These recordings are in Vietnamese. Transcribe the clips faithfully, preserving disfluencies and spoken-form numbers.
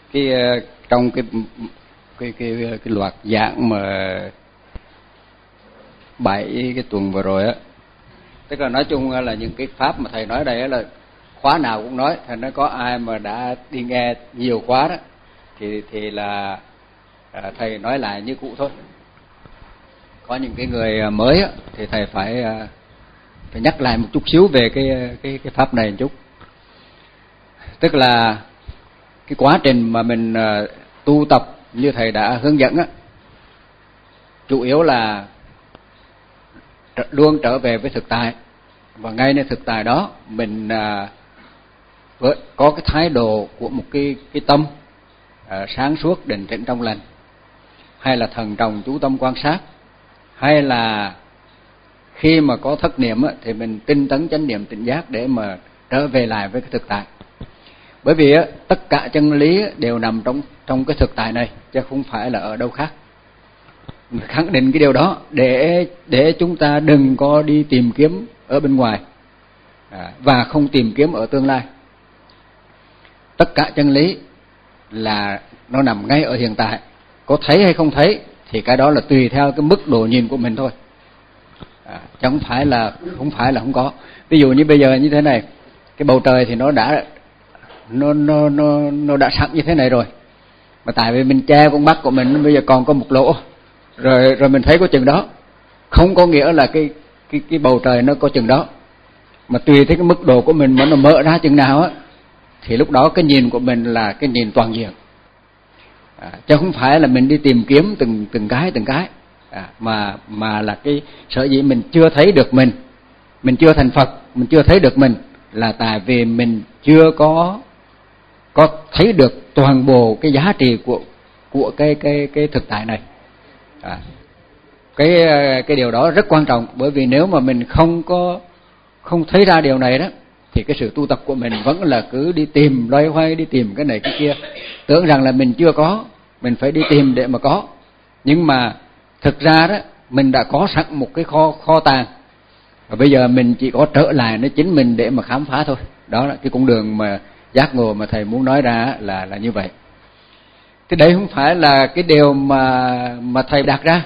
cái trong cái cái cái cái loạt giảng mà bảy cái tuần vừa rồi á, tức là nói chung là những cái pháp mà thầy nói đây là khóa nào cũng nói, thành nó có ai mà đã đi nghe nhiều khóa đó thì thì là à, thầy nói lại như cũ thôi. Có những cái người mới á, thì thầy phải phải nhắc lại một chút xíu về cái cái cái pháp này một chút. Tức là cái quá trình mà mình uh, tu tập như thầy đã hướng dẫn á, chủ yếu là trở, luôn trở về với thực tại, và ngayในthực tại đó mình uh, với, có cái thái độ của một cái cái tâm uh, sáng suốt, định tĩnh trong lành, hay là thần trọng chú tâm quan sát, hay là khi mà có thất niệm á, thì mình tinh tấn chánh niệm tỉnh giác để mà trở về lại với cái thực tại. Bởi vì á, tất cả chân lý đều nằm trong trong cái thực tại này, chứ không phải là ở đâu khác. Mình khẳng định cái điều đó để để chúng ta đừng có đi tìm kiếm ở bên ngoài à, và không tìm kiếm ở tương lai. Tất cả chân lý là nó nằm ngay ở hiện tại. Có thấy hay không thấy thì cái đó là tùy theo cái mức độ nhìn của mình thôi. À, chứ không phải là không phải là không có. Ví dụ như bây giờ như thế này, cái bầu trời thì nó đã nó nó nó nó đã sẵn như thế này rồi, mà tại vì mình che con mắt của mình bây giờ còn có một lỗ, rồi rồi mình thấy có chừng đó, không có nghĩa là cái cái cái bầu trời nó có chừng đó, mà tùy theo cái mức độ của mình mà nó mở ra chừng nào á, thì lúc đó cái nhìn của mình là cái nhìn toàn diện. À, chứ không phải là mình đi tìm kiếm từng từng cái từng cái à, mà mà là cái sở dĩ mình chưa thấy được mình, mình chưa thành Phật, mình chưa thấy được mình là tại vì mình chưa có có thấy được toàn bộ cái giá trị của của cái cái cái thực tại này. À, cái cái điều đó rất quan trọng, bởi vì nếu mà mình không có không thấy ra điều này đó, thì cái sự tu tập của mình vẫn là cứ đi tìm loay hoay, đi tìm cái này cái kia, tưởng rằng là mình chưa có, mình phải đi tìm để mà có. Nhưng mà thực ra đó mình đã có sẵn một cái kho kho tàng, và bây giờ mình chỉ có trở lại nó chính mình để mà khám phá thôi. Đó là cái con đường mà giác ngộ mà thầy muốn nói ra là là như vậy. Cái đấy không phải là cái điều mà mà thầy đặt ra,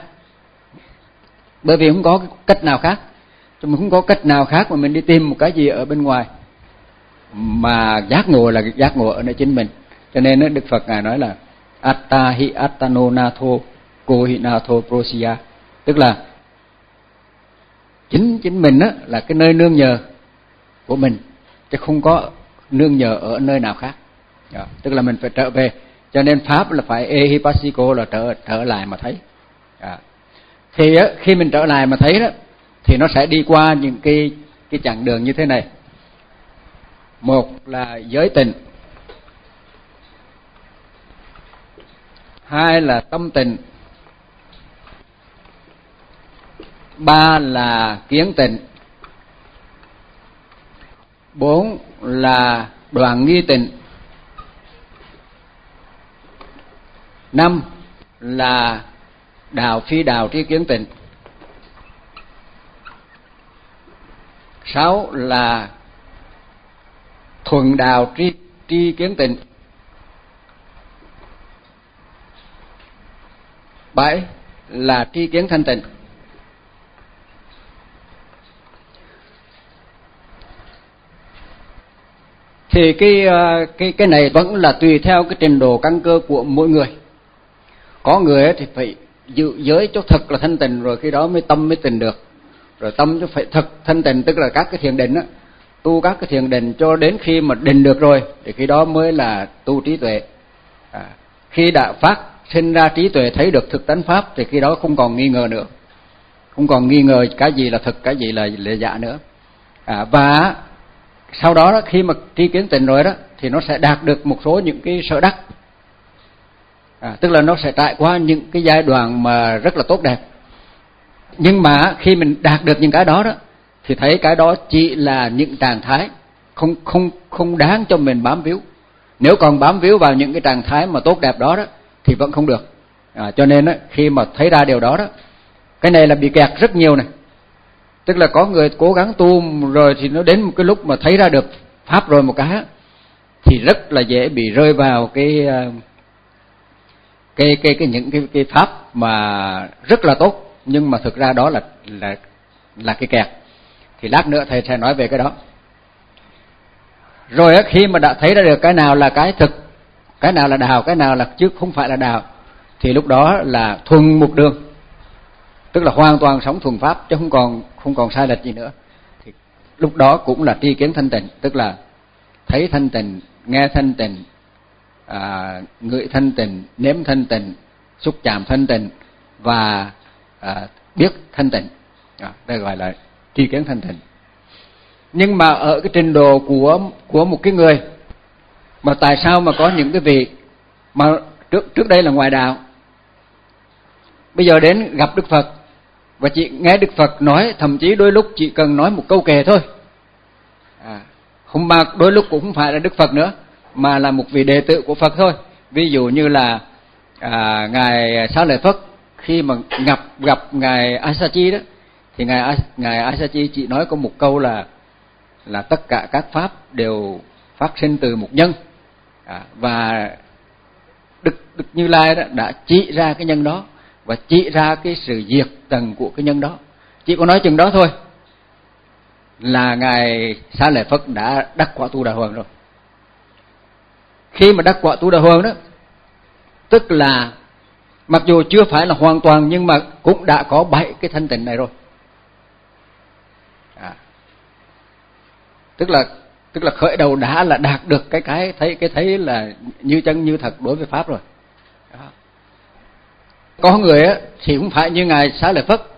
bởi vì không có cái cách nào khác. Chúng mình không có cách nào khác mà mình đi tìm một cái gì ở bên ngoài, mà giác ngộ là giác ngộ ở nơi chính mình. Cho nên Đức Phật ngài nói là Atta hi attano natho ko hi natho prosya, tức là chính chính mình á là cái nơi nương nhờ của mình, chứ không có nương nhờ ở nơi nào khác. Đó, tức là mình phải trở về. Cho nên pháp là phải ehipassiko, là trở trở lại mà thấy. Đó. Thì á, khi mình trở lại mà thấy đó, thì nó sẽ đi qua những cái cái chặng đường như thế này. Một là giới tịnh, hai là tâm tịnh, ba là kiến tịnh, bốn là đoạn nghi tịnh, năm là đạo phi đạo tri kiến tịnh, sáu là thuần đạo tri tri kiến tịnh, bảy là tri kiến thanh tịnh. Thì cái cái cái này vẫn là tùy theo cái trình độ căn cơ của mỗi người. Có người thì phải giữ giới cho thật là thanh tịnh, rồi khi đó mới tâm mới tịnh được. Rồi tâm cho phải thật thanh tịnh, tức là các cái thiền định á, tu các cái thiền định cho đến khi mà định được rồi, thì khi đó mới là tu trí tuệ. À, khi đã phát sinh ra trí tuệ, thấy được thực tánh pháp, thì khi đó không còn nghi ngờ nữa, không còn nghi ngờ cái gì là thực, cái gì là là giả nữa. À, và sau đó, đó khi mà tri kiến tịnh rồi đó, thì nó sẽ đạt được một số những cái sở đắc. À, tức là nó sẽ trải qua những cái giai đoạn mà rất là tốt đẹp. Nhưng mà khi mình đạt được những cái đó đó, thì thấy cái đó chỉ là những trạng thái, không không không đáng cho mình bám víu. Nếu còn bám víu vào những cái trạng thái mà tốt đẹp đó đó, thì vẫn không được. À, cho nên đó, khi mà thấy ra điều đó đó, cái này là bị kẹt rất nhiều này. Tức là có người cố gắng tu rồi, thì nó đến một cái lúc mà thấy ra được pháp rồi một cái, thì rất là dễ bị rơi vào cái cái cái cái những cái cái pháp mà rất là tốt, nhưng mà thực ra đó là là là cái kẹt. Thì lát nữa thầy sẽ nói về cái đó. Rồi khi mà đã thấy ra được cái nào là cái thực, cái nào là đạo, cái nào là chứ không phải là đạo, thì lúc đó là thuần một đường, tức là hoàn toàn sống thuần pháp, chứ không còn không còn sai lệch gì nữa. Thì lúc đó cũng là tri kiến thanh tịnh, tức là thấy thanh tịnh, nghe thanh tịnh, à, ngửi thanh tịnh, nếm thanh tịnh, xúc chạm thanh tịnh và à, biết thanh tịnh. À, đây gọi là tri kiến thanh tịnh. Nhưng mà ở cái trình độ của của một cái người, mà tại sao mà có những cái vị mà trước trước đây là ngoại đạo, bây giờ đến gặp Đức Phật và chị nghe Đức Phật nói, thậm chí đôi lúc chỉ cần nói một câu kệ thôi, à, không mà đôi lúc cũng không phải là Đức Phật nữa, mà là một vị đệ tử của Phật thôi. Ví dụ như là à, ngài Xá Lợi Phất khi mà gặp gặp ngài Asachi đó, thì ngài ngài Asachi chỉ nói có một câu là là tất cả các pháp đều phát sinh từ một nhân, à, và Đức Đức Như Lai đó đã chỉ ra cái nhân đó và chỉ ra cái sự diệt tận của cái nhân đó. Chỉ có nói chừng đó thôi là ngài Xá Lợi Phất đã đắc quả Tu Đà Hoàng rồi. Khi mà đắc quả Tu Đà Hoàng đó, tức là mặc dù chưa phải là hoàn toàn, nhưng mà cũng đã có bảy cái thanh tịnh này rồi. À, tức là tức là khởi đầu đã là đạt được cái cái thấy cái thấy là như chân như thật đối với pháp rồi. Đó. Có người á thì cũng phải như ngài Xá Lợi Phất.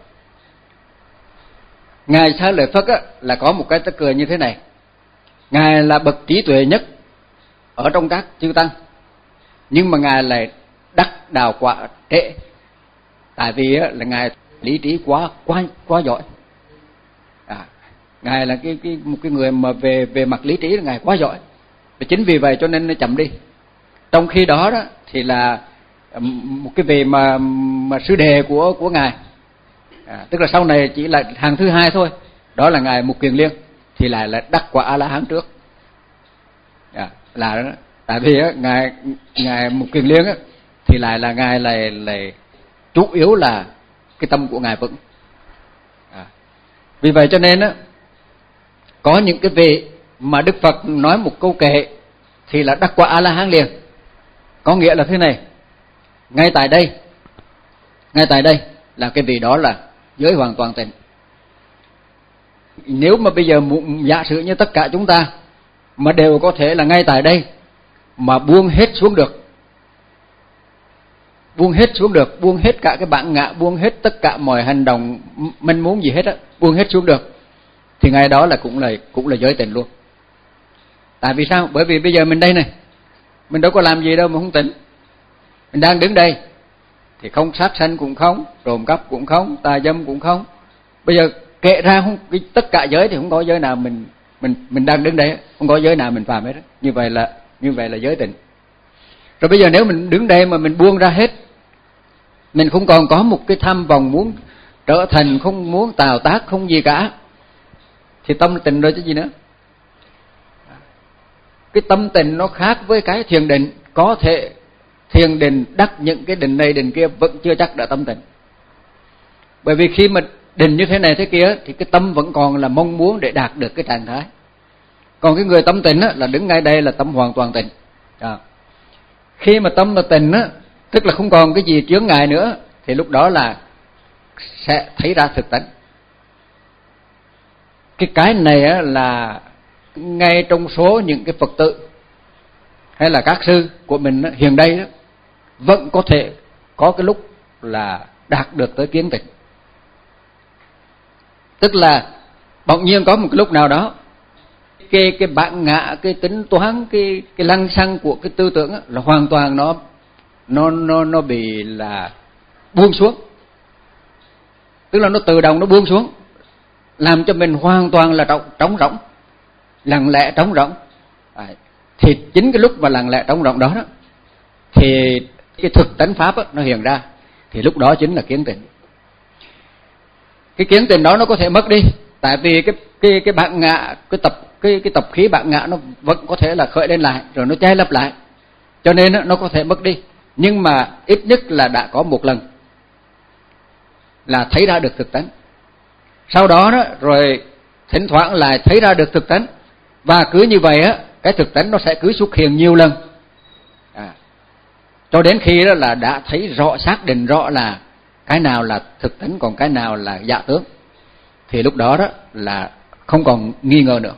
Ngài Xá Lợi Phất á là có một cái tức cười như thế này. Ngài là bậc trí tuệ nhất ở trong các chư tăng, nhưng mà ngài lại đắc đạo quả trễ, tại vì á là ngài lý trí quá quá quá giỏi. À, ngài là cái cái một cái người mà về về mặt lý trí là ngài quá giỏi, và chính vì vậy cho nên nó chậm đi. Trong khi đó đó thì là một cái vị mà mà sư đề của của ngài, à, tức là sau này chỉ là hàng thứ hai thôi, đó là ngài Mục Kiền Liên, thì lại là đắc quả A La Hán trước. À, là tại vì á, ngài ngài Mục Kiền Liên á thì lại là ngài lại lại chủ yếu là cái tâm của ngài vững. À, vì vậy cho nên á, có những cái vị mà Đức Phật nói một câu kệ thì là đắc quả A La Hán liền. Có nghĩa là thế này, ngay tại đây, ngay tại đây là cái vị đó là giới hoàn toàn tịnh. Nếu mà bây giờ giả sử như tất cả chúng ta mà đều có thể là ngay tại đây mà buông hết xuống được, buông hết xuống được, buông hết cả cái bản ngã, buông hết tất cả mọi hành động mình muốn gì hết á, buông hết xuống được, thì ngày đó là cũng là cũng là giới tịnh luôn. Tại vì sao? Bởi vì bây giờ mình đây này, mình đâu có làm gì đâu mà không tịnh. Mình đang đứng đây thì không sát sanh cũng không, trộm cắp cũng không, tà dâm cũng không. Bây giờ kệ ra không, tất cả giới thì không có giới nào mình mình mình đang đứng đây, không có giới nào mình phạm hết. Như vậy là như vậy là giới tịnh. Rồi bây giờ nếu mình đứng đây mà mình buông ra hết, mình không còn có một cái tham vọng muốn trở thành, không muốn tào tác, không gì cả, thì tâm tịnh rồi chứ gì nữa. Cái tâm tịnh nó khác với cái thiền định. Có thể thiền định đắc những cái định này định kia vẫn chưa chắc đã tâm tịnh. Bởi vì khi mà định như thế này thế kia thì cái tâm vẫn còn là mong muốn để đạt được cái trạng thái. Còn cái người tâm tịnh á, là đứng ngay đây là tâm hoàn toàn tịnh. À, khi mà tâm là tịnh á, tức là không còn cái gì chướng ngại nữa, thì lúc đó là sẽ thấy ra thực tánh. Cái cái này á, là ngay trong số những cái Phật tử hay là các sư của mình á, hiện đây đó, vẫn có thể có cái lúc là đạt được tới kiến tịnh. Tức là bỗng nhiên có một cái lúc nào đó cái cái bản ngã, cái tính toán, cái cái lăng xăng của cái tư tưởng á, là hoàn toàn nó nó nó nó bị là buông xuống. Tức là nó tự động nó buông xuống, làm cho mình hoàn toàn là trống trống rỗng, lặng lẽ trống rỗng. À, thì chính cái lúc mà lặng lẽ trống rỗng đó, đó thì cái thực tánh pháp á, nó hiện ra, thì lúc đó chính là kiến tịnh. Cái kiến tịnh đó nó có thể mất đi, tại vì cái cái cái bản ngã, cái tập cái cái tập khí bản ngã nó vẫn có thể là khởi lên lại, rồi nó che lấp lại, cho nên nó có thể mất đi. nhưng mà ít nhất là đã có một lần là thấy ra được thực tánh. Sau đó đó rồi thỉnh thoảng lại thấy ra được thực tánh, và cứ như vậy á, cái thực tánh nó sẽ cứ xuất hiện nhiều lần, à, cho đến khi đó là đã thấy rõ, xác định rõ là cái nào là thực tánh, còn cái nào là giả tướng, thì lúc đó đó là không còn nghi ngờ nữa.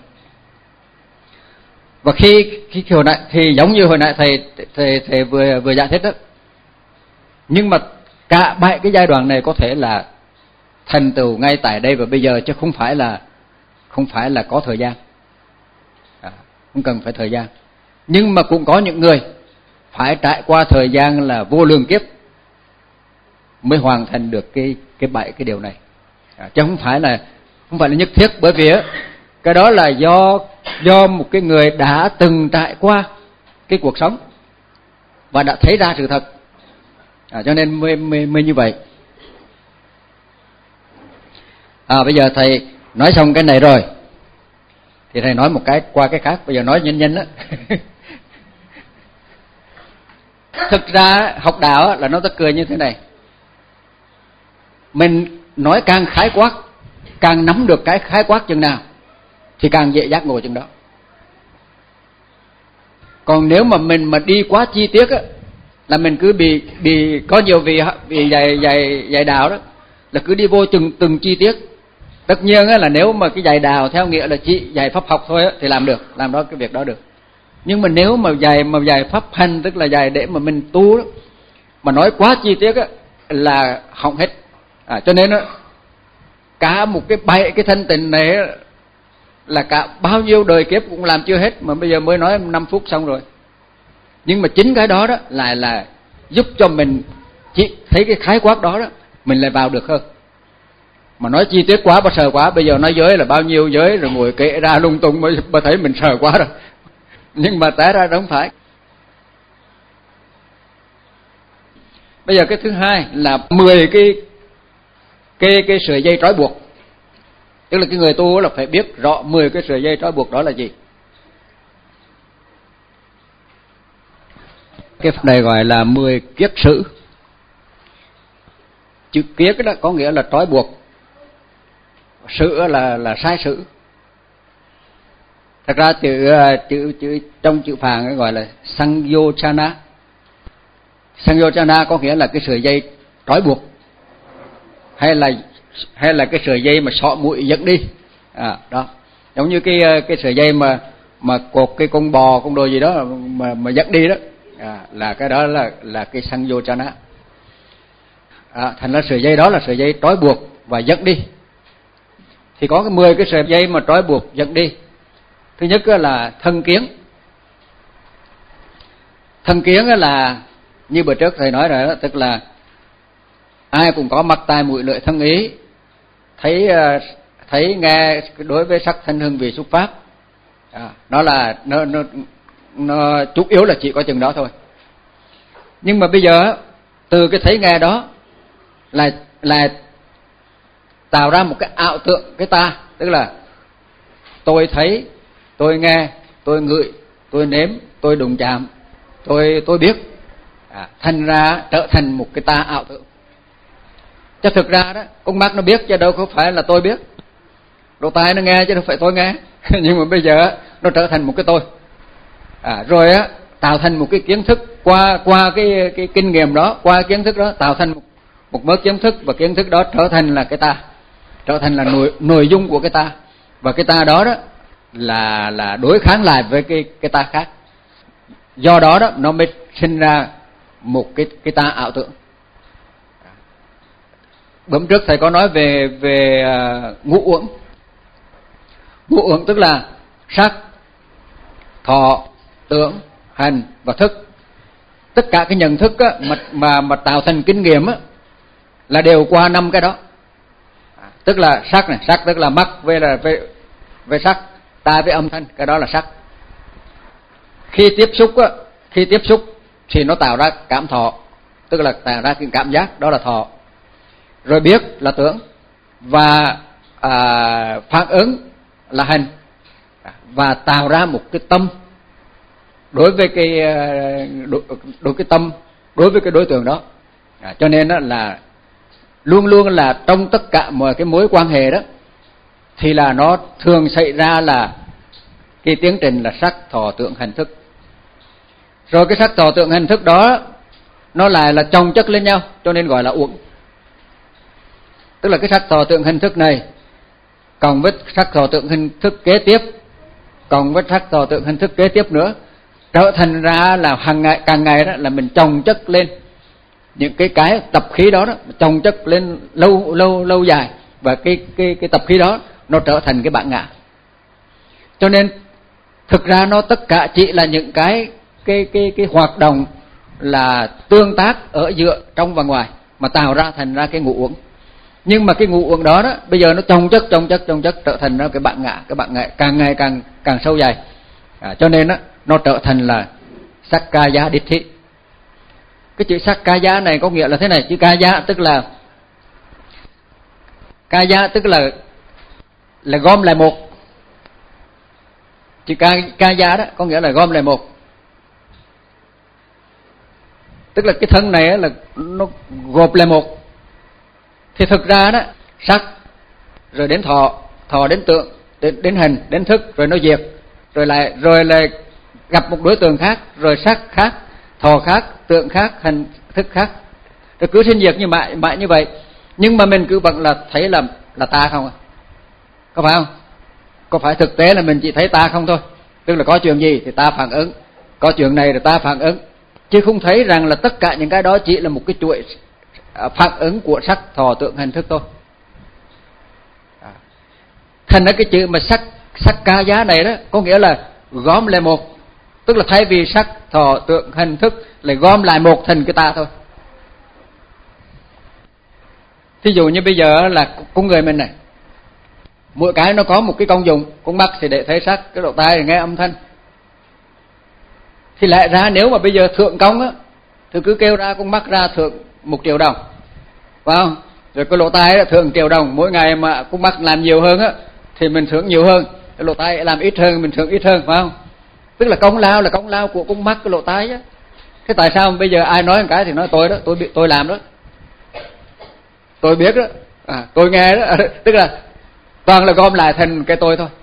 Và khi, khi hồi nãy thì giống như hồi nãy thầy thầy thầy vừa vừa giải thích đó, nhưng mà cả bảy cái giai đoạn này có thể là thành tựu ngay tại đây và bây giờ, chứ không phải là không phải là có thời gian, à, không cần phải thời gian. Nhưng mà cũng có những người phải trải qua thời gian là vô lượng kiếp mới hoàn thành được cái cái bảy cái điều này, à, chứ không phải là không phải là nhất thiết, bởi vì cái đó là do do một cái người đã từng trải qua cái cuộc sống và đã thấy ra sự thật, à, cho nên mới, mới mới như vậy. À, bây giờ thầy nói xong cái này rồi thì thầy nói một cái qua cái khác. Bây giờ nói nhanh nhanh đó. Thực ra học đạo là nó ta cười như thế này, mình nói càng khái quát, càng nắm được cái khái quát chừng nào thì càng dễ giác ngộ chừng đó. Còn nếu mà mình mà đi quá chi tiết á, là mình cứ bị bị có nhiều vị vị dạy dạy dạy đạo đó là cứ đi vô từng từng chi tiết. Tất nhiên á, là nếu mà cái dạy đạo theo nghĩa là chỉ dạy pháp học thôi á, thì làm được, làm đó cái việc đó được. Nhưng mà nếu mà dạy mà dạy pháp hành, tức là dạy để mà mình tu đó, mà nói quá chi tiết á là hỏng hết. À, cho nên á, cả một cái bảy cái thanh tịnh này á, là cả bao nhiêu đời kiếp cũng làm chưa hết, mà bây giờ mới nói năm phút xong rồi. Nhưng mà chính cái đó đó lại là giúp cho mình chỉ thấy cái khái quát đó đó, mình lại vào được hơn. Mà nói chi tiết quá, bà sợ quá, bây giờ nói giới là bao nhiêu giới rồi ngồi kể ra lung tung mới bà thấy mình sợ quá rồi. Nhưng mà té ra đó không phải. Bây giờ cái thứ hai là mười cái cái cái sợi dây trói buộc. Tức là cái người tu là phải biết rõ mười cái sợi dây trói buộc đó là gì. Cái phần này gọi là mười kiết sử. Chữ kiết đó có nghĩa là trói buộc, sử là là sai sử. Thật ra chữ chữ chữ trong chữ Phạn gọi là Sanyochana. Sanyochana có nghĩa là cái sợi dây trói buộc, hay là hay là cái sợi dây mà xỏ mũi dẫn đi. À, đó. Giống như cái cái sợi dây mà mà cột cái con bò con đồ gì đó mà mà dẫn đi đó. À, là cái đó là là cái Sanyochana. À, thành ra sợi dây đó là sợi dây trói buộc và dẫn đi. Thì có cái mười cái sợi dây mà trói buộc dẫn đi. Thứ nhất là thân kiến. Thân kiến là như bữa trước thầy nói rồi đó, tức là ai cũng có mắt tai mũi lưỡi thân ý, thấy thấy nghe đối với sắc thanh hương vị xúc pháp. À, nó là nó nó nó chủ yếu là chỉ có chừng đó thôi. Nhưng mà bây giờ từ cái thấy nghe đó là là tạo ra một cái ảo tượng cái ta, tức là tôi thấy, tôi nghe, tôi ngửi, tôi nếm, tôi đụng chạm, tôi tôi biết, à, thành ra trở thành một cái ta ảo tượng. Chứ thực ra đó, con mắt nó biết chứ đâu có phải là tôi biết, lỗ tai nó nghe chứ đâu phải tôi nghe. Nhưng mà bây giờ nó trở thành một cái tôi, à, rồi á tạo thành một cái kiến thức qua qua cái cái kinh nghiệm đó, qua kiến thức đó tạo thành một, một mớ kiến thức, và kiến thức đó trở thành là cái ta, trở thành là nội nội dung của cái ta, và cái ta đó đó là là đối kháng lại với cái cái ta khác. Do đó đó nó mới sinh ra một cái cái ta ảo tượng. Bữa trước thầy có nói về về uh, ngũ uẩn. Ngũ uẩn tức là sắc, thọ, tưởng, hành và thức. Tất cả cái nhận thức á, mà mà mà tạo thành kinh nghiệm á, là đều qua năm cái đó. À, tức là sắc này, sắc tức là mắt với là với, với sắc, tai với âm thanh, cái đó là sắc. Khi tiếp xúc á, khi tiếp xúc thì nó tạo ra cảm thọ, tức là tạo ra cái cảm giác, đó là thọ. Rồi biết là tưởng, và à, phản ứng là hành, và tạo ra một cái tâm. Đối với cái đối, đối cái tâm đối với cái đối tượng đó. À, cho nên đó là luôn luôn là trong tất cả mọi cái mối quan hệ đó thì là nó thường xảy ra là cái tiến trình là sắc thọ tưởng hành thức. Rồi cái sắc thọ tưởng hành thức đó nó lại là chồng chất lên nhau, cho nên gọi là uẩn. Tức là cái sắc thọ tưởng hành thức này cộng với sắc thọ tưởng hành thức kế tiếp, cộng với sắc thọ tưởng hành thức kế tiếp nữa, trở thành ra là hàng ngày càng ngày đó là mình chồng chất lên những cái cái tập khí đó, đó chồng chất lên lâu lâu lâu dài, và cái cái cái tập khí đó nó trở thành cái bản ngã. Cho nên thực ra nó tất cả chỉ là những cái cái cái cái hoạt động là tương tác ở giữa trong và ngoài mà tạo ra thành ra cái ngũ uẩn. Nhưng mà cái ngũ uẩn đó đó bây giờ nó chồng chất chồng chất chồng chất trở thành ra cái bản ngã, cái bản ngã càng ngày càng càng sâu dày. À, cho nên đó, nó trở thành là Sakkaya Ditthi. Cái chữ Sakkaya này có nghĩa là thế này, chữ Kaya tức là Kaya tức là là gom lại một. Chữ Kaya đó có nghĩa là gom lại một. Tức là cái thân này là nó gộp lại một. Thì thực ra đó, sắc rồi đến thọ, thọ đến tượng, đến, đến hình, đến thức, rồi nó diệt, rồi lại rồi lại gặp một đối tượng khác, rồi sắc khác, thọ khác, tượng khác, hình thức khác, rồi cứ sinh diệt như mãi mãi như vậy. Nhưng mà mình cứ vẫn là thấy là là ta không à? Có phải không? Có phải thực tế là mình chỉ thấy ta không thôi? Tức là có chuyện gì thì ta phản ứng, có chuyện này thì ta phản ứng, chứ không thấy rằng là tất cả những cái đó chỉ là một cái chuỗi phản ứng của sắc, thọ, tượng, hình, thức thôi. À. Thành ra cái chữ mà sắc sắc ca giá này đó có nghĩa là gom lại một, tức là thay vì sắc, thọ, tượng, hình, thức lại gom lại một thành cái ta thôi. Thí dụ như bây giờ là con người mình này, mỗi cái nó có một cái công dụng. Con mắt thì để thấy sắc, cái lỗ tai thì nghe âm thanh. Thì lại ra nếu mà bây giờ thượng công á thì cứ kêu ra con mắt ra thượng một triệu đồng, phải không? Rồi cái lỗ tai là thượng triệu đồng, mỗi ngày mà con mắt làm nhiều hơn á thì mình thưởng nhiều hơn, cái lỗ tai làm ít hơn mình thưởng ít hơn, phải không? Tức là công lao là công lao của con mắt, cái lỗ tai á. Thế tại sao bây giờ ai nói một cái thì nói tôi đó, tôi tôi làm đó, tôi biết đó, à, tôi nghe đó, tức là toàn là gom lại thành cái tôi thôi.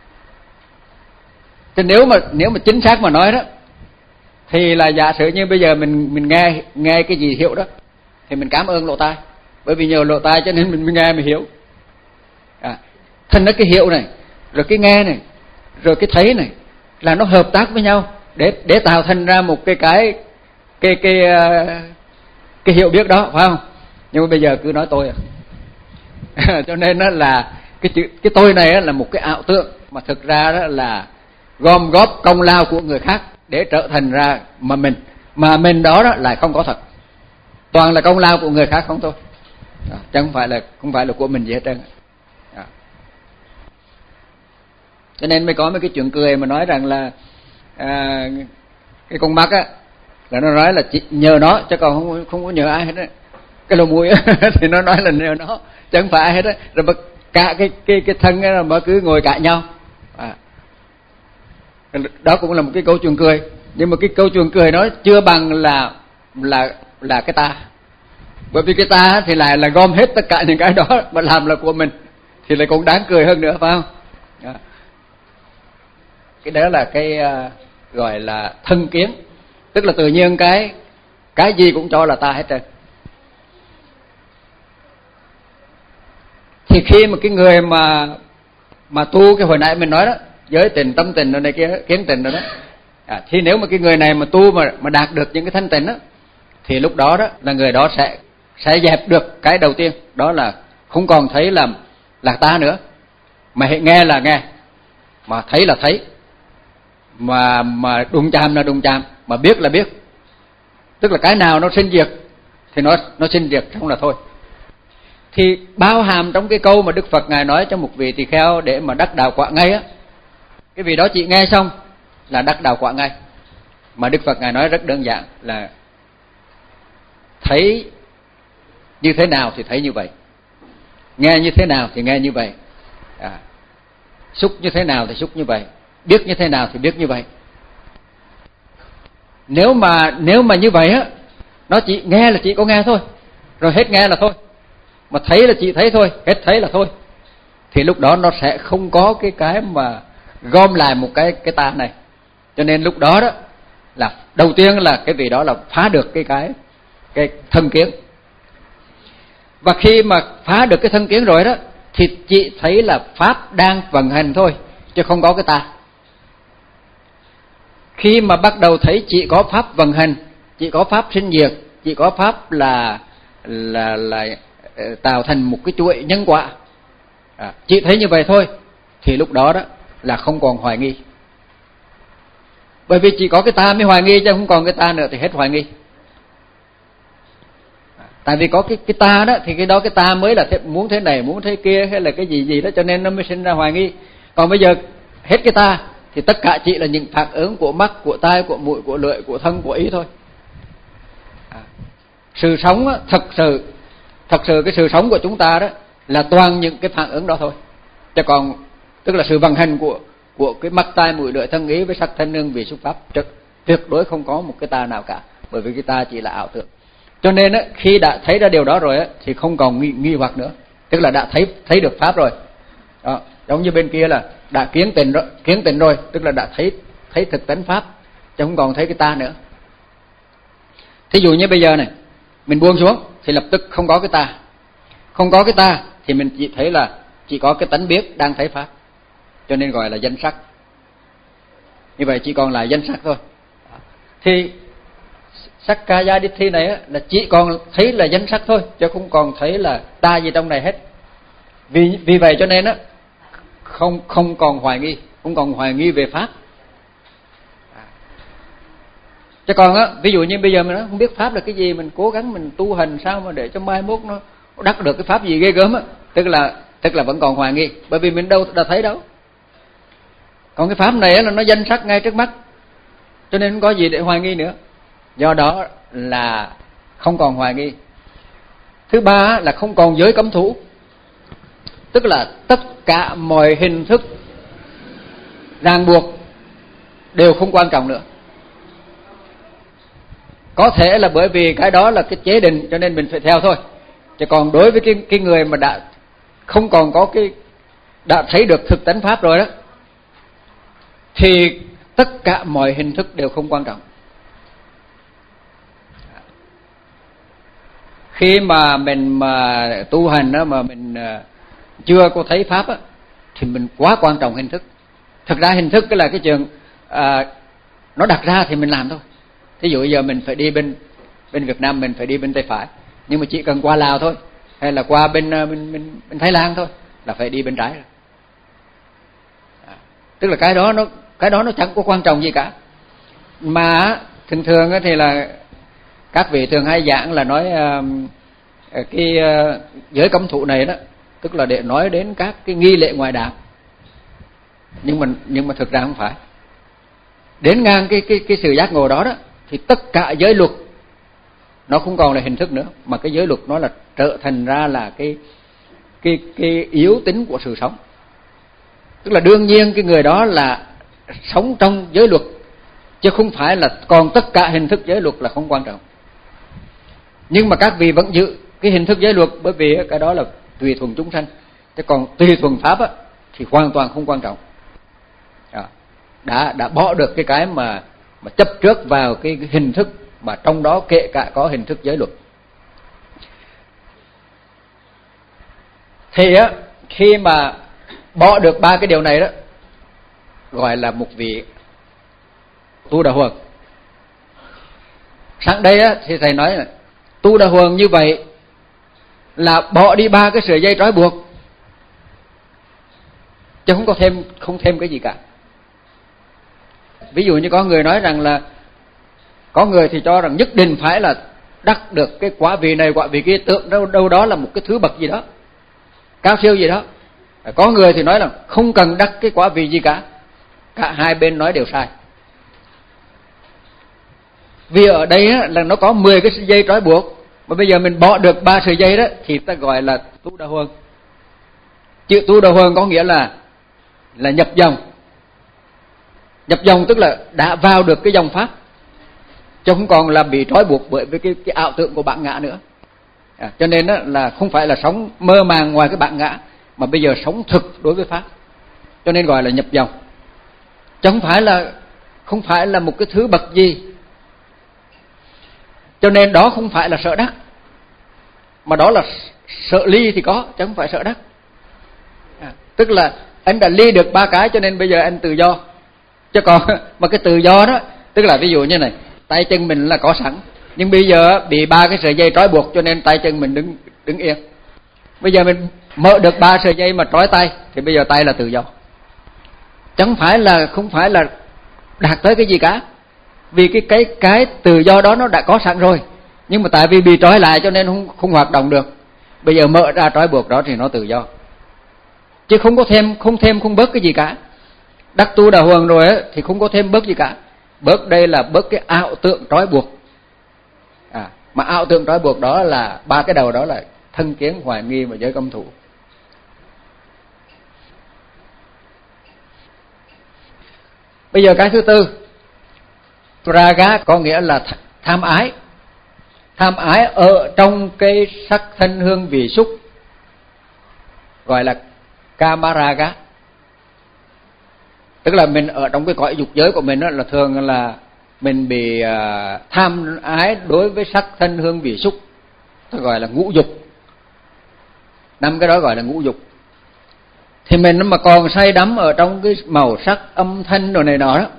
Chứ nếu mà nếu mà chính xác mà nói đó thì là giả sử như bây giờ mình mình nghe nghe cái gì hiểu đó thì mình cảm ơn lỗ tai, bởi vì nhờ lỗ tai cho nên mình, mình nghe mình hiểu. À, thành ra cái hiểu này, rồi cái nghe này, rồi cái thấy này là nó hợp tác với nhau để để tạo thành ra một cái cái cái cái cái, cái hiểu biết đó, phải không? Nhưng mà bây giờ cứ nói tôi à. Cho nên đó là cái chữ cái tôi này là một cái ảo tượng, mà thực ra đó là gom góp công lao của người khác để trở thành ra mà mình, mà mình đó, đó lại không có thật, toàn là công lao của người khác không thôi, à, chứ không phải là không phải là của mình gì hết trơn. À. Cho nên mới có mấy cái chuyện cười mà nói rằng là à, cái con mắt á là nó nói là chỉ nhờ nó chứ còn không không có nhờ ai hết á. Cái lỗ mũi thì nó nói là nhờ nó chứ không phải ai hết á. Rồi mà cả cái cái cái thân ấy mà cứ ngồi cãi nhau. À. Đó cũng là một cái câu chuyện cười, nhưng mà cái câu chuyện cười nó chưa bằng là là là cái ta. Bởi vì cái ta thì lại là gom hết tất cả những cái đó mà làm là của mình thì lại cũng đáng cười hơn nữa, phải không? Đó. Cái đó là cái uh, gọi là thân kiến, tức là tự nhiên cái cái gì cũng cho là ta hết trơn. Thì khi mà cái người mà mà tu cái hồi nãy mình nói đó, giới tình, tâm tình rồi này kia, kiến tình rồi đó, à, thì nếu mà cái người này mà tu mà mà đạt được những cái thanh tịnh đó, thì lúc đó đó là người đó sẽ sẽ dẹp được cái đầu tiên, đó là không còn thấy là là ta nữa, mà hãy nghe là nghe, mà thấy là thấy, mà mà đụng chạm là đụng chạm, mà biết là biết. Tức là cái nào nó sinh diệt thì nó nó sinh diệt không là thôi. Thì bao hàm trong cái câu mà Đức Phật Ngài nói cho một vị tỳ kheo để mà đắc đạo quả ngay á, cái vị đó chỉ nghe xong là đắc đạo quả ngay. Mà Đức Phật Ngài nói rất đơn giản là thấy như thế nào thì thấy như vậy, nghe như thế nào thì nghe như vậy, à, xúc như thế nào thì xúc như vậy, biết như thế nào thì biết như vậy. Nếu mà nếu mà như vậy á Nó chỉ nghe là chỉ có nghe thôi, rồi hết nghe là thôi, mà thấy là chỉ thấy thôi, hết thấy là thôi. Thì lúc đó nó sẽ không có cái cái mà gom lại một cái cái ta này. Cho nên lúc đó đó là đầu tiên là cái vị đó là phá được cái cái cái thân kiến. Và khi mà phá được cái thân kiến rồi đó thì chị thấy là pháp đang vận hành thôi, chứ không có cái ta. Khi mà bắt đầu thấy chỉ có pháp vận hành, chỉ có pháp sinh diệt, chỉ có pháp là là là tạo thành một cái chuỗi nhân quả, à, chỉ thấy như vậy thôi, thì lúc đó đó là không còn hoài nghi. Bởi vì chỉ có cái ta mới hoài nghi, chứ không còn cái ta nữa thì hết hoài nghi. Tại vì có cái cái ta đó thì cái đó cái ta mới là thế, muốn thế này muốn thế kia hay là cái gì gì đó, cho nên nó mới sinh ra hoài nghi. Còn bây giờ hết cái ta thì tất cả chỉ là những phản ứng của mắt, của tai, của mũi, của lưỡi, của thân, của ý thôi. À, sự sống á, thật sự thật sự cái sự sống của chúng ta đó là toàn những cái phản ứng đó thôi. Chứ còn tức là sự vận hành của của cái mắt, tai, mũi, lưỡi, thân, ý với sắc, thanh, hương, vị, xúc, pháp, tuyệt đối không có một cái ta nào cả, bởi vì cái ta chỉ là ảo tưởng. Cho nên á, khi đã thấy ra điều đó rồi á, thì không còn nghi, nghi hoặc nữa, tức là đã thấy thấy được pháp rồi. Đó, giống như bên kia là đã kiến tịnh rồi, kiến tịnh rồi, tức là đã thấy thấy thực tánh pháp, chứ không còn thấy cái ta nữa. Thí dụ như bây giờ này, mình buông xuống thì lập tức không có cái ta, không có cái ta thì mình chỉ thấy là chỉ có cái tánh biết đang thấy pháp, cho nên gọi là danh sắc. Như vậy chỉ còn là danh sắc thôi. Thì Sakkaya Ditthi này á, là chỉ còn thấy là danh sắc thôi, chứ không còn thấy là ta gì trong này hết. Vì vì vậy cho nên á, không không còn hoài nghi, không còn hoài nghi về pháp. Chứ còn á, ví dụ như bây giờ mình nói không biết pháp là cái gì, mình cố gắng mình tu hành sao mà để cho mai mốt nó đắc được cái pháp gì ghê gớm á, tức là tức là vẫn còn hoài nghi, bởi vì mình đâu đã thấy đâu. Còn cái pháp này là nó danh sắc ngay trước mắt, cho nên không có gì để hoài nghi nữa. Do đó là không còn hoài nghi. Thứ ba là không còn giới cấm thủ, tức là tất cả mọi hình thức ràng buộc đều không quan trọng nữa. Có thể là bởi vì cái đó là cái chế định cho nên mình phải theo thôi. Chứ còn đối với cái, cái người mà đã không còn có cái, đã thấy được thực tánh pháp rồi đó, thì tất cả mọi hình thức đều không quan trọng. Khi mà mình mà tu hành đó, mà mình chưa có thấy pháp á, thì mình quá quan trọng hình thức. Thực ra hình thức cái là cái chuyện à, nó đặt ra thì mình làm thôi. Thí dụ giờ mình phải đi bên bên Việt Nam, mình phải đi bên tay phải, nhưng mà chỉ cần qua Lào thôi, hay là qua bên bên bên, bên Thái Lan thôi là phải đi bên trái rồi. À, tức là cái đó nó cái đó nó chẳng có quan trọng gì cả. Mà thường thường thì là các vị thường hay giảng là nói uh, cái uh, giới cấm thủ này đó, tức là để nói đến các cái nghi lễ ngoại đạo, nhưng mà nhưng mà thực ra không phải. Đến ngang cái cái cái sự giác ngộ đó đó, thì tất cả giới luật nó không còn là hình thức nữa, mà cái giới luật nó là trở thành ra là cái cái cái yếu tính của sự sống. Tức là đương nhiên cái người đó là sống trong giới luật, chứ không phải là còn tất cả hình thức giới luật là không quan trọng. Nhưng mà các vị vẫn giữ cái hình thức giới luật, bởi vì cái đó là tùy thuận chúng sanh, chứ còn tùy thuận pháp á, thì hoàn toàn không quan trọng. À, đã đã bỏ được cái cái mà mà chấp trước vào cái hình thức, mà trong đó kể cả có hình thức giới luật. Thì á, khi mà bỏ được ba cái điều này đó, gọi là một vị tu đà huần. Sáng đây á, thì thầy nói là tu đà huần như vậy là bỏ đi ba cái sợi dây trói buộc, chứ không có thêm không thêm cái gì cả. Ví dụ như có người nói rằng là có người thì cho rằng nhất định phải là đắc được cái quả vị này quả vị kia, tưởng đâu đâu đó là một cái thứ bậc gì đó cao siêu gì đó. Có người thì nói là không cần đắc cái quả vị gì cả. Cả hai bên nói đều sai. Vì ở đây á, là nó có mười cái sợi dây trói buộc, mà bây giờ mình bỏ được ba sợi dây đó thì ta gọi là tu đà huần. Chữ tu đà huần có nghĩa là là nhập dòng. Nhập dòng tức là đã vào được cái dòng pháp. chứ không còn là bị trói buộc bởi với cái, cái ảo tưởng của bản ngã nữa. À, cho nên đó là không phải là sống mơ màng ngoài cái bản ngã, mà bây giờ sống thực đối với pháp, cho nên gọi là nhập dòng. Chứ không phải là không phải là một cái thứ bậc gì. Cho nên đó không phải là sợ đắc, mà đó là sợ ly thì có, chứ không phải sợ đắc. À, tức là anh đã ly được ba cái cho nên bây giờ anh tự do. Chứ còn mà cái tự do đó, tức là ví dụ như này, tay chân mình là có sẵn, nhưng bây giờ bị ba cái sợi dây trói buộc cho nên tay chân mình đứng đứng yên. Bây giờ mình mở được ba sợi dây mà trói tay thì bây giờ tay là tự do. Chẳng phải là không phải là đạt tới cái gì cả, vì cái cái cái tự do đó nó đã có sẵn rồi, nhưng mà tại vì bị trói lại cho nên không không hoạt động được. Bây giờ mở ra trói buộc đó thì nó tự do, chứ không có thêm không thêm không bớt cái gì cả. Đắc tu đà huồng rồi ấy, thì không có thêm bớt gì cả. Bớt đây là bớt cái ảo tượng trói buộc. À, mà ảo tượng trói buộc đó là ba cái đầu, đó là thân kiến, hoài nghi và giới cấm thủ. Bây giờ cái thứ tư, raga có nghĩa là tham ái. Tham ái ở trong cái sắc thân hương vị xúc, gọi là kamaraga. Tức là mình ở trong cái cõi dục giới của mình đó, là thường là mình bị uh, tham ái đối với sắc thân hương vị xúc, tôi gọi là ngũ dục. Năm cái đó gọi là ngũ dục. Thì mình mà còn say đắm ở trong cái màu sắc âm thanh đồ này nọ đó,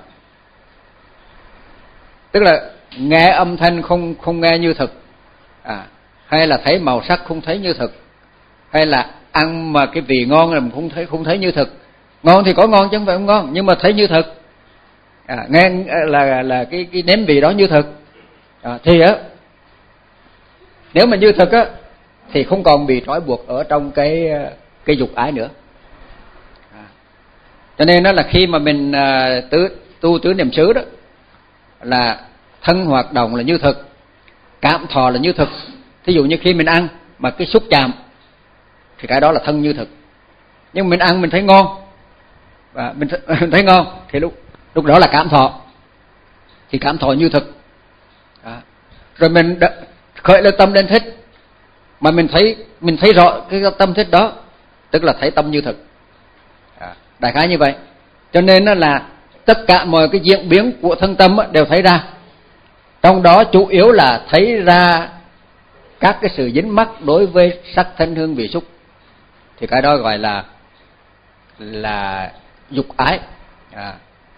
tức là nghe âm thanh không không nghe như thực, à, hay là thấy màu sắc không thấy như thực, hay là ăn mà cái vị ngon là mình không thấy không thấy như thực. Ngon thì có ngon chứ không phải không ngon, nhưng mà thấy như thực. À, nghe là là cái cái nếm vị đó như thực. À, thì á, nếu mà như thực á thì không còn bị trói buộc ở trong cái cái dục ái nữa. À, cho nên đó là khi mà mình à, tứ, tu tứ niệm xứ đó, là thân hoạt động là như thực, cảm thọ là như thực. Thí dụ như khi mình ăn mà cái xúc chạm thì cái đó là thân như thực. Nhưng mình ăn mình thấy ngon, và mình, mình thấy ngon thì lúc lúc đó là cảm thọ, thì cảm thọ như thực. Đó. Rồi mình đã khởi lên tâm lên thích, mà mình thấy mình thấy rõ cái tâm thích đó, tức là thấy tâm như thực. Đó. Đại khái như vậy. Cho nên là tất cả mọi cái diễn biến của thân tâm đều thấy ra. Trong đó chủ yếu là thấy ra các cái sự dính mắc đối với sắc thân hương vị xúc, thì cái đó gọi là là dục ái. À.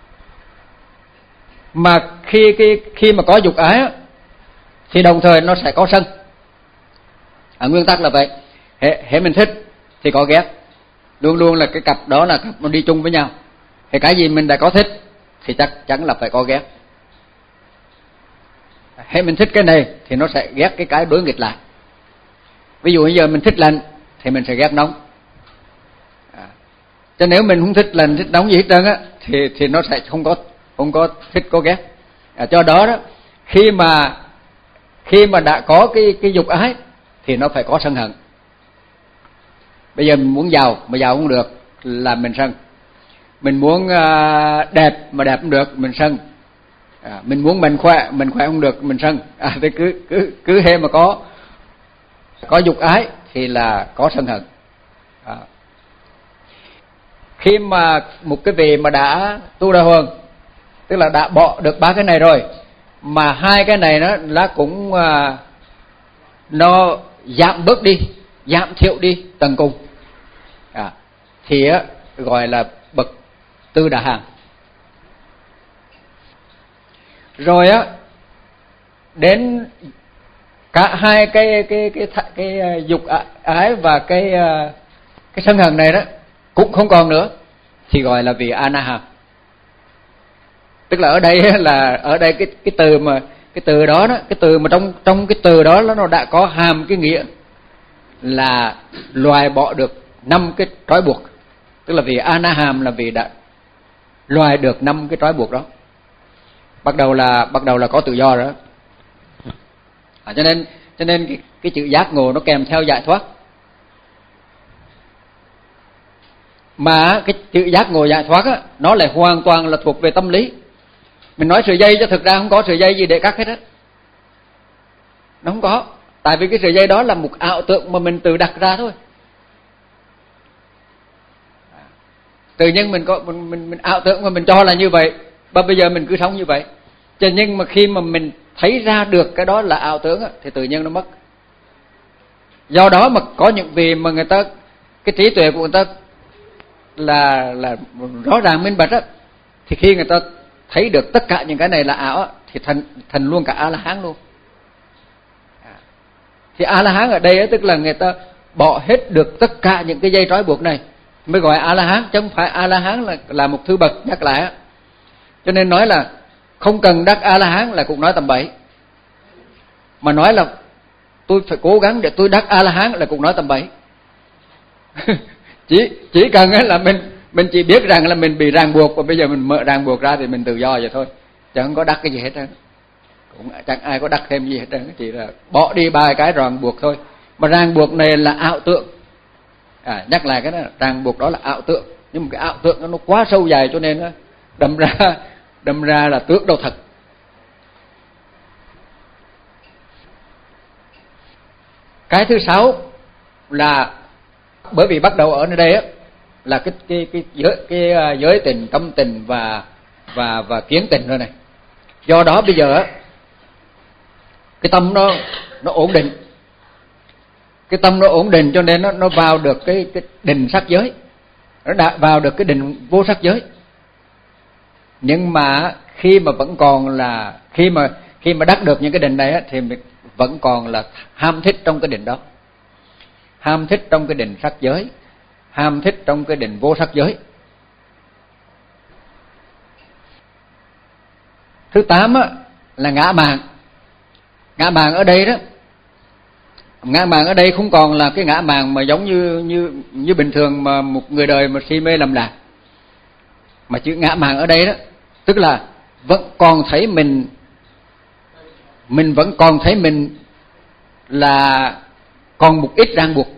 Mà khi khi khi mà có dục ái thì đồng thời nó sẽ có sân. À, nguyên tắc là vậy. Hệ, hệ mình thích thì có ghét, luôn luôn là cái cặp đó là cặp nó đi chung với nhau. Thì cái gì mình đã có thích thì chắc chắn là phải có ghét. Hệ mình thích cái này thì nó sẽ ghét cái cái đối nghịch lại. Ví dụ bây giờ mình thích lạnh thì mình sẽ ghét nóng. À, cho nếu mình không thích lạnh thích nóng gì hết trơn á thì thì nó sẽ không có không có thích có ghét. À, cho đó đó, khi mà khi mà đã có cái cái dục ái thì nó phải có sân hận. Bây giờ mình muốn giàu mà giàu không được là mình sân. Mình muốn uh, đẹp mà đẹp không được mình sân. À, mình muốn mình khỏe mình khỏe không được mình sân. À, thì cứ cứ cứ hễ mà có có dục ái thì là có sân hận. À. Khi mà một cái vị mà đã tu đà huồng, tức là đã bỏ được ba cái này rồi, mà hai cái này nó là cũng uh, nó giảm bớt đi, giảm thiểu đi tận cùng, à, thì uh, gọi là bậc tư đà hàng. Rồi á, đến cả hai cái cái cái cái, cái, cái dục ái và cái cái sân hận này đó cũng không còn nữa, thì gọi là vị anaham. Tức là ở đây là ở đây cái cái từ mà cái từ đó đó, cái từ mà trong trong cái từ đó nó đã có hàm cái nghĩa là loại bỏ được năm cái trói buộc. Tức là vị anaham là vị đã loại được năm cái trói buộc đó. Bắt đầu là bắt đầu là có tự do rồi đó. À, cho nên cho nên cái, cái chữ giác ngộ nó kèm theo giải thoát. Mà cái chữ giác ngộ giải thoát á, nó lại hoàn toàn là thuộc về tâm lý. Mình nói sợi dây chứ thực ra không có sợi dây gì để cắt hết á. Nó không có. Tại vì cái sợi dây đó là một ảo tưởng mà mình tự đặt ra thôi. Tự nhiên mình có mình, mình, mình ảo tưởng mà mình cho là như vậy, và bây giờ mình cứ sống như vậy. Cho nhưng mà khi mà mình thấy ra được cái đó là ảo tưởng á, thì tự nhiên nó mất. Do đó mà có những vị mà người ta, cái trí tuệ của người ta là là rõ ràng minh bạch á, thì khi người ta thấy được tất cả những cái này là ảo á, thì thành thành luôn cả A La Hán luôn. Thì A La Hán ở đây á, tức là người ta bỏ hết được tất cả những cái dây trói buộc này mới gọi A La Hán, chứ không phải A La Hán là là một thứ bậc nhắc lại á. Cho nên nói là không cần đắc A La Hán là cũng nói tầm bậy, mà nói là tôi phải cố gắng để tôi đắc A La Hán là cũng nói tầm bậy. chỉ chỉ cần là mình mình chỉ biết rằng là mình bị ràng buộc, và bây giờ mình mở ràng buộc ra thì mình tự do vậy thôi, chứ không có đắc cái gì hết trơn, cũng chẳng ai có đắc thêm gì hết trơn, chỉ là bỏ đi ba cái ràng buộc thôi. Mà ràng buộc này là ảo tượng. À, nhắc lại cái đó, ràng buộc đó là ảo tượng, nhưng mà cái ảo tượng đó nó quá sâu dài, cho nên đâm ra đâm ra là tượng đâu thật. Cái thứ sáu là bởi vì bắt đầu ở nơi đây á, là cái cái cái giới cái giới tình, tâm tình và và và kiến tình rồi này. Do đó bây giờ á, cái tâm nó nó ổn định, cái tâm nó ổn định cho nên nó nó vào được cái cái định sắc giới, nó đã vào được cái định vô sắc giới. Nhưng mà khi mà vẫn còn là khi mà khi mà đắc được những cái định này á, thì mình vẫn còn là ham thích trong cái định đó, ham thích trong cái định sắc giới, ham thích trong cái định vô sắc giới. Thứ tám á, là ngã mạn. Ngã mạn ở đây đó, ngã mạn ở đây không còn là cái ngã mạn mà giống như như như bình thường mà một người đời mà si mê lầm lạc, mà chữ ngã mạn ở đây đó tức là vẫn còn thấy mình mình vẫn còn thấy mình là còn một ít ràng buộc.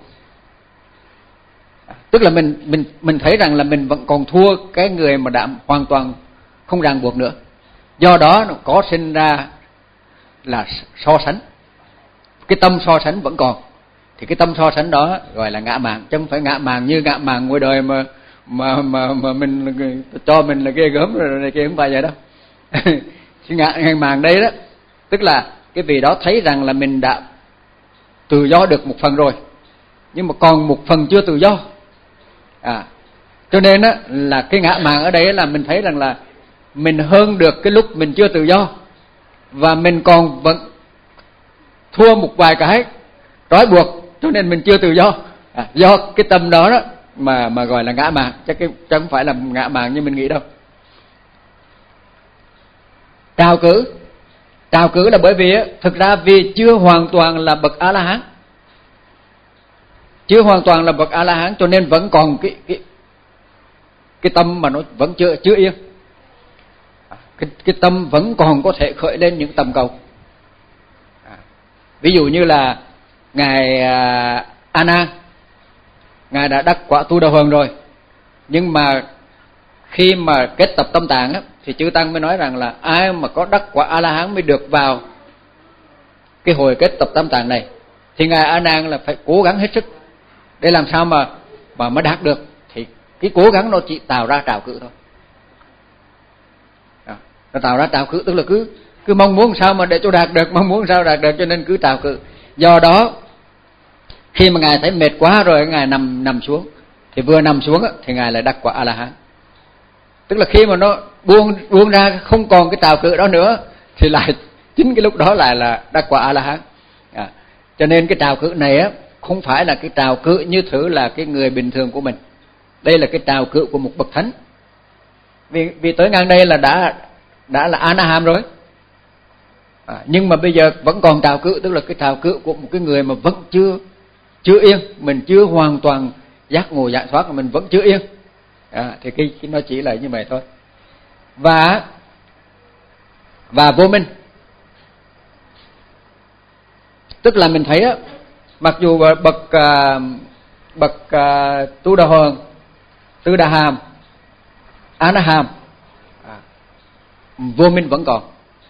Tức là mình mình mình thấy rằng là mình vẫn còn thua cái người mà đã hoàn toàn không ràng buộc nữa. Do đó nó có sinh ra là so sánh. Cái tâm so sánh vẫn còn. Thì cái tâm so sánh đó gọi là ngã mạn, chứ không phải ngã mạn như ngã mạn ngoài đời mà mà mà mà mình cho mình là ghê gớm rồi này kia, không phải vậy đâu. Ngã ngã mạn đây đó tức là cái vị đó thấy rằng là mình đã tự do được một phần rồi, nhưng mà còn một phần chưa tự do. À, cho nên á là cái ngã mạn ở đây là mình thấy rằng là mình hơn được cái lúc mình chưa tự do, và mình còn vẫn thua một vài cái trói buộc, cho nên mình chưa tự do. À, do cái tâm đó đó mà mà gọi là ngã mạn, chứ cái chứ không phải là ngã mạn như mình nghĩ đâu. Trào cử, trào cử là bởi vì á, thực ra vì chưa hoàn toàn là bậc A La Hán, chưa hoàn toàn là bậc A La Hán, cho nên vẫn còn cái cái cái tâm mà nó vẫn chưa chưa yên. Cái cái tâm vẫn còn có thể khởi lên những tầm cầu. À, ví dụ như là ngài à, A Nan, ngài đã đắc quả Tu Đà Hoàng rồi, nhưng mà khi mà kết tập tâm tạng á, thì chư tăng mới nói rằng là ai mà có đắc quả A La Hán mới được vào cái hồi kết tập tâm tạng này, thì ngài A Nan là phải cố gắng hết sức để làm sao mà mà mới đạt được. Thì cái cố gắng nó chỉ tạo ra trào cự thôi. À, nó tạo ra trào cự tức là cứ cứ mong muốn sao mà để cho đạt được, mong muốn sao đạt được, cho nên cứ trào cự. Do đó khi mà ngài thấy mệt quá rồi, ngài nằm nằm xuống, thì vừa nằm xuống á, thì ngài lại đắc quả A La Hán. Tức là khi mà nó buông buông ra không còn cái trào cự đó nữa, thì lại chính cái lúc đó lại là đắc quả A La Hán. À, cho nên cái trào cự này á không phải là cái trào cự như thử là cái người bình thường của mình. Đây là cái trào cự của một bậc thánh. Vì vì tới ngang đây là đã đã là A-na-hàm rồi. À, nhưng mà bây giờ vẫn còn trào cự, tức là cái trào cự của một cái người mà vẫn chưa chưa yên, mình chưa hoàn toàn giác ngộ giải thoát, mình vẫn chưa yên. À, thì cái, cái nó chỉ là như vậy thôi. Và và vô minh, tức là mình thấy á, mặc dù bậc uh, bậc uh, Tu Đà Hoàng, Tư Đà Hàm, A Na Hàm, à, vô minh vẫn còn,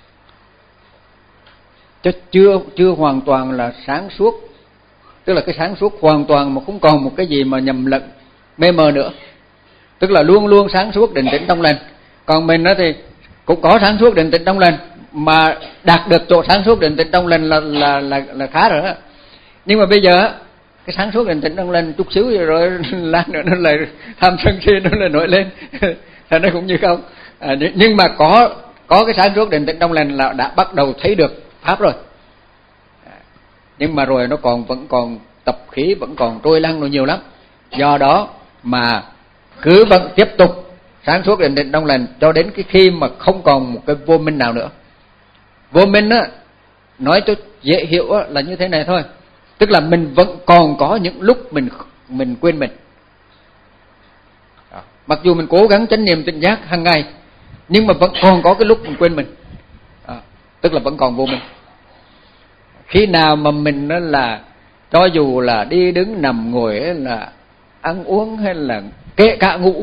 chứ chưa chưa hoàn toàn là sáng suốt. Tức là cái sáng suốt hoàn toàn mà không còn một cái gì mà nhầm lẫn mê mờ nữa, tức là luôn luôn sáng suốt định tĩnh trong lành. Còn mình đó thì cũng có sáng suốt định tĩnh trong lành, mà đạt được chỗ sáng suốt định tĩnh trong lành là là là, là khá rồi đó. Nhưng mà bây giờ cái sáng suốt định tĩnh trong lành chút xíu rồi, rồi lát nữa nó lại tham sân si nó lại nổi lên thành nó cũng như không. À, nhưng mà có có cái sáng suốt định tĩnh trong lành là đã bắt đầu thấy được pháp rồi. À, nhưng mà rồi nó còn vẫn còn tập khí, vẫn còn trôi lăn nó nhiều lắm. Do đó mà cứ vẫn tiếp tục sáng suốt định tĩnh trong lành cho đến cái khi mà không còn một cái vô minh nào nữa. Vô minh á, nói cho dễ hiểu á, là như thế này thôi. Tức là mình vẫn còn có những lúc mình mình quên mình. Đó. Mặc dù mình cố gắng chánh niệm tỉnh giác hàng ngày, nhưng mà vẫn còn có cái lúc mình quên mình. Đó. Tức là vẫn còn vô minh. Khi nào mà mình đó là cho dù là đi đứng nằm ngồi hay là ăn uống hay là kể cả ngủ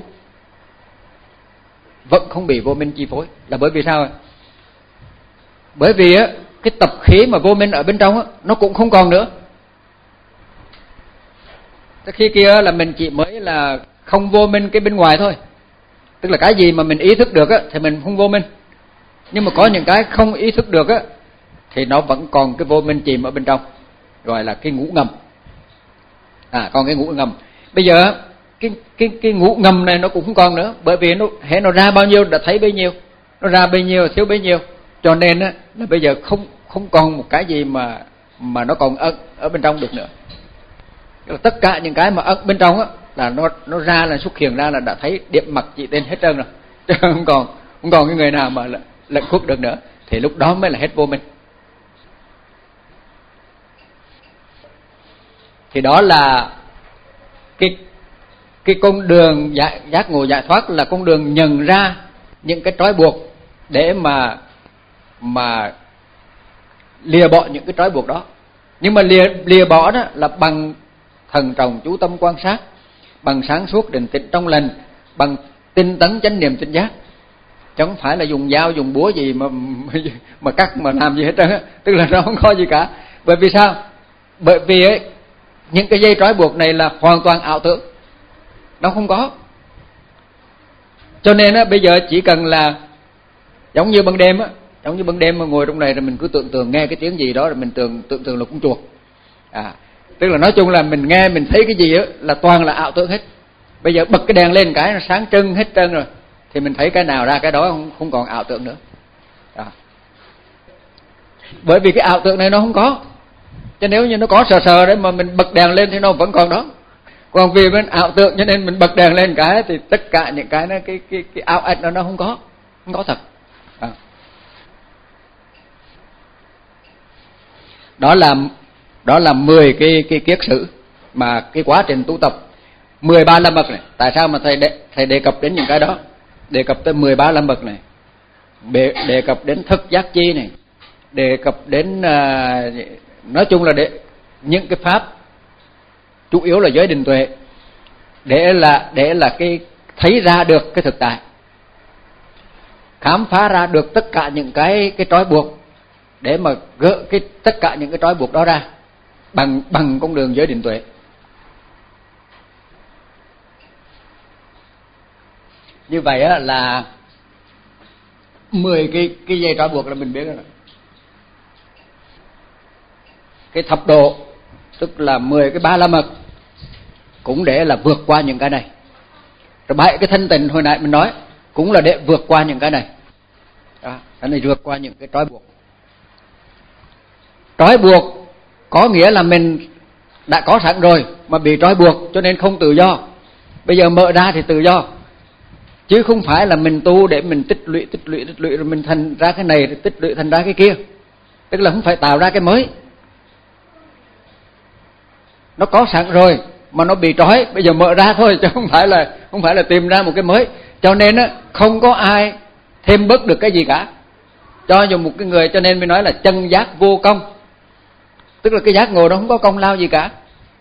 vẫn không bị vô minh chi phối, là bởi vì sao? Bởi vì á, cái tập khí mà vô minh ở bên trong á, nó cũng không còn nữa. Khi kia là mình chỉ mới là không vô minh cái bên ngoài thôi. Tức là cái gì mà mình ý thức được á, thì mình không vô minh. Nhưng mà có những cái không ý thức được á, thì nó vẫn còn cái vô minh chìm ở bên trong, gọi là cái ngủ ngầm. À, còn cái ngủ ngầm. Bây giờ cái cái cái ngủ ngầm này nó cũng không còn nữa, bởi vì nó hễ nó ra bao nhiêu đã thấy bấy nhiêu, nó ra bấy nhiêu thiếu bấy nhiêu, cho nên á là bây giờ không không còn một cái gì mà mà nó còn ở ở bên trong được nữa. Tất cả những cái mà ở bên trong á là nó nó ra là xuất hiện ra là đã thấy điểm mặt chỉ tên hết trơn rồi, chứ không còn không còn cái người nào mà lẫn khuất được nữa, thì lúc đó mới là hết vô minh. Thì đó là cái cái con đường giải, giác ngộ giải thoát, là con đường nhận ra những cái trói buộc để mà mà lìa bỏ những cái trói buộc đó. Nhưng mà lìa lìa bỏ đó là bằng thần trọng chú tâm quan sát, bằng sáng suốt định tĩnh trong lành, bằng tinh tấn chánh niệm tỉnh giác, chứ không phải là dùng dao dùng búa gì mà mà cắt mà làm gì hết trơn á. Tức là nó không có gì cả. Bởi vì sao? Bởi vì ấy, những cái dây trói buộc này là hoàn toàn ảo tưởng, nó không có. Cho nên á, bây giờ chỉ cần là giống như ban đêm á, giống như ban đêm mà ngồi trong này rồi mình cứ tưởng tượng nghe cái tiếng gì đó rồi mình tưởng tưởng tượng là con chuột. À, tức là nói chung là mình nghe mình thấy cái gì á là toàn là ảo tưởng hết. Bây giờ bật cái đèn lên cái nó sáng trưng hết trơn rồi, thì mình thấy cái nào ra cái đó, không không còn ảo tưởng nữa. À. Bởi vì cái ảo tưởng này nó không có. Chứ nếu như nó có sờ sờ đấy mà mình bật đèn lên thì nó vẫn còn đó. Còn vì bên ảo tưởng cho nên mình bật đèn lên cái thì tất cả những cái nó cái cái cái ảo ảnh đó nó không có, không có thật. À. Đó là đó là mười cái cái kiết sử mà cái quá trình tu tập mười ba la mật này. Tại sao mà thầy đề, thầy đề cập đến những cái đó? Đề cập tới mười ba la mật này, đề, đề cập đến thức giác chi này, đề cập đến uh, nói chung là để những cái pháp chủ yếu là giới định tuệ, để là để là cái thấy ra được cái thực tại, khám phá ra được tất cả những cái cái trói buộc, để mà gỡ cái tất cả những cái trói buộc đó ra bằng bằng con đường giới định tuệ. Như vậy á là mười cái cái dây trói buộc là mình biết rồi. Cái thập độ tức là mười cái ba la mật cũng để là vượt qua những cái này. Rồi bảy cái thanh tịnh hồi nãy mình nói cũng là để vượt qua những cái này. Đó, cái này vượt qua những cái trói buộc. Trói buộc có nghĩa là mình đã có sẵn rồi mà bị trói buộc cho nên không tự do. Bây giờ mở ra thì tự do, chứ không phải là mình tu để mình tích lũy tích lũy tích lũy rồi mình thành ra cái này rồi tích lũy thành ra cái kia. Tức là không phải tạo ra cái mới, nó có sẵn rồi mà nó bị trói, bây giờ mở ra thôi chứ không phải là không phải là tìm ra một cái mới. Cho nên á không có ai thêm bớt được cái gì cả, cho dù một cái người, cho nên mới nói là chân giác vô công. Tức là cái giác ngộ đó không có công lao gì cả.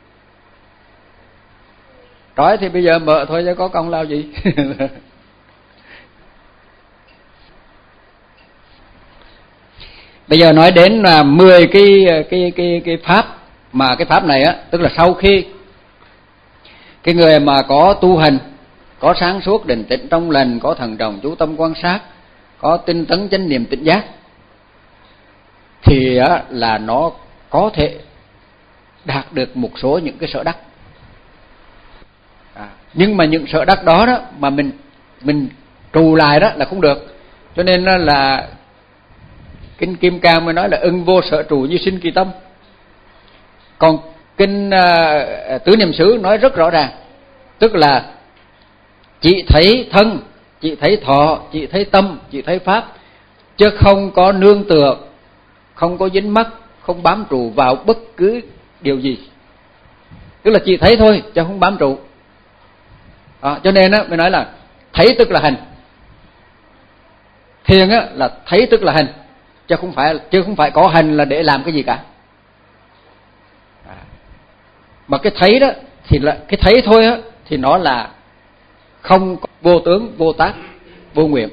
Trói thì bây giờ mở thôi chứ có công lao gì. Bây giờ nói đến là mười cái cái cái cái pháp, mà cái pháp này á, tức là sau khi cái người mà có tu hành, có sáng suốt định tĩnh trong lành, có thần trọng chú tâm quan sát, có tinh tấn chánh niệm tỉnh giác, thì á, là nó có thể đạt được một số những cái sở đắc. À, nhưng mà những sở đắc đó đó mà mình mình trù lại đó là không được. Cho nên là kinh Kim Cang mới nói là ưng vô sở trụ như sinh kỳ tâm. Còn kinh uh, Tứ Niệm xứ nói rất rõ ràng, tức là chỉ thấy thân, chỉ thấy thọ, chỉ thấy tâm, chỉ thấy pháp, chứ không có nương tựa, không có dính mắc, không bám trụ vào bất cứ điều gì. Tức là chỉ thấy thôi chứ không bám trụ. À, cho nên á mới nói là thấy tức là hành. Thiền á là thấy tức là hành, chứ không phải chứ không phải có hành là để làm cái gì cả. À, mà cái thấy đó thì là cái thấy thôi á, thì nó là không vô tướng, vô tác, vô nguyện.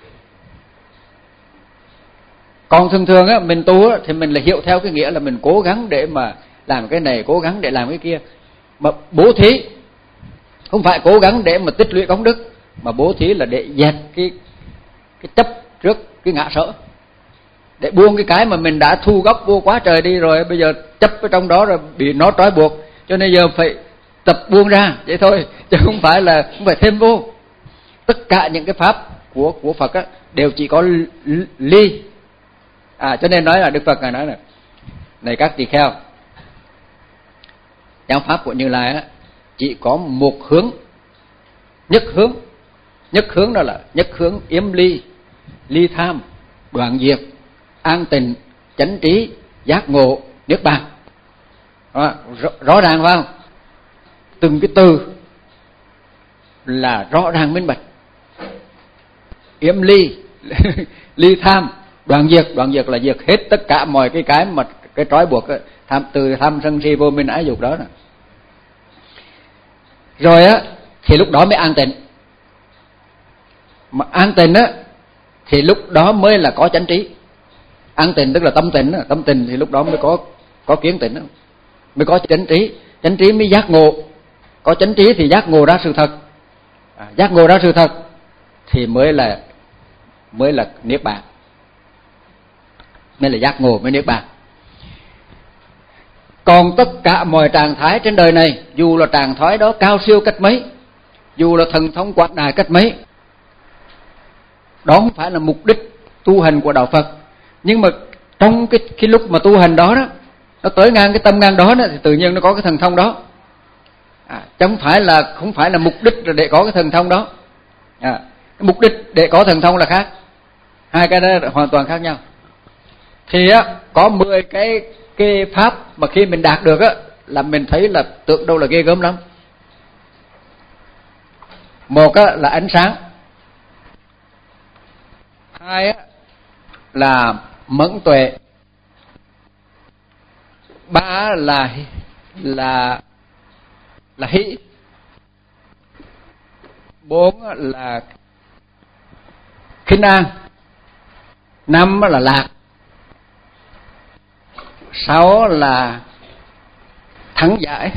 Còn thường thường á mình tu á, thì mình là hiểu theo cái nghĩa là mình cố gắng để mà làm cái này, cố gắng để làm cái kia. Mà bố thí không phải cố gắng để mà tích lũy công đức, mà bố thí là để dẹp cái cái chấp trước cái ngã sở, để buông cái cái mà mình đã thu góp vô quá trời đi rồi, bây giờ chấp ở trong đó rồi bị nó trói buộc, cho nên giờ phải tập buông ra vậy thôi, chứ không phải là không phải thêm vô. Tất cả những cái pháp của của Phật á đều chỉ có ly. À, cho nên nói là Đức Phật ngài nói là này các tỳ kheo, giáo pháp của Như Lai á chỉ có một hướng, nhất hướng. Nhất hướng đó là nhất hướng yếm ly, ly tham, đoạn diệt, an tịnh, chánh trí, giác ngộ, niết bàn. Đó, rõ, rõ ràng phải không? Từng cái từ là rõ ràng minh bạch. Yếm ly, ly tham, đoạn diệt, đoạn diệt là diệt hết tất cả mọi cái cái mà cái trói buộc tham, từ tham sân si vô minh ái dục đó nè. Rồi á thì lúc đó mới an tịnh. Mà an tịnh á thì lúc đó mới là có chánh trí. An tịnh tức là tâm tịnh á, tâm tịnh thì lúc đó mới có có kiến tịnh á, mới có chánh trí, chánh trí mới giác ngộ. Có chánh trí thì giác ngộ ra sự thật. À, giác ngộ ra sự thật thì mới là mới là niết bàn. Mới là giác ngộ, mới niết bàn. Còn tất cả mọi trạng thái trên đời này, dù là trạng thái đó cao siêu cách mấy, dù là thần thông quảng đại cách mấy, đó không phải là mục đích tu hành của đạo Phật. Nhưng mà trong cái, cái lúc mà tu hành đó đó, nó tới ngang cái tâm ngang đó, đó thì tự nhiên nó có cái thần thông đó. À, chứ không phải là không phải là mục đích là để có cái thần thông đó. À, cái mục đích để có thần thông là khác, hai cái đó là hoàn toàn khác nhau. Thì á có mười cái cái pháp mà khi mình đạt được á là mình thấy là tưởng đâu là ghê gớm lắm. Một á là ánh sáng, hai á là mẫn tuệ, ba là là là hỷ, bốn là khinh an, năm là lạc, sáu là thắng giải.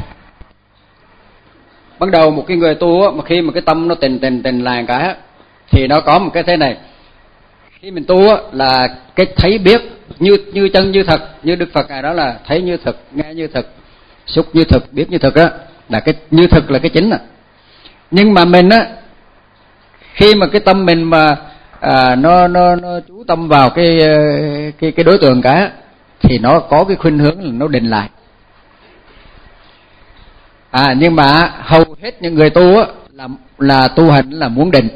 Bắt đầu một cái người tu á, mà khi mà cái tâm nó tình tình tình lại cái thì nó có một cái thế này. Khi mình tu á, là cái thấy biết như như chân như thật, như Đức Phật ngài đó là thấy như thực, nghe như thực, xúc như thực, biết như thực á, là cái như thực là cái chính à. Nhưng mà mình á, khi mà cái tâm mình mà à, nó nó nó chú tâm vào cái cái cái đối tượng cả, thì nó có cái khuynh hướng là nó định lại. À, nhưng mà hầu hết những người tu á, là là tu hành là muốn định,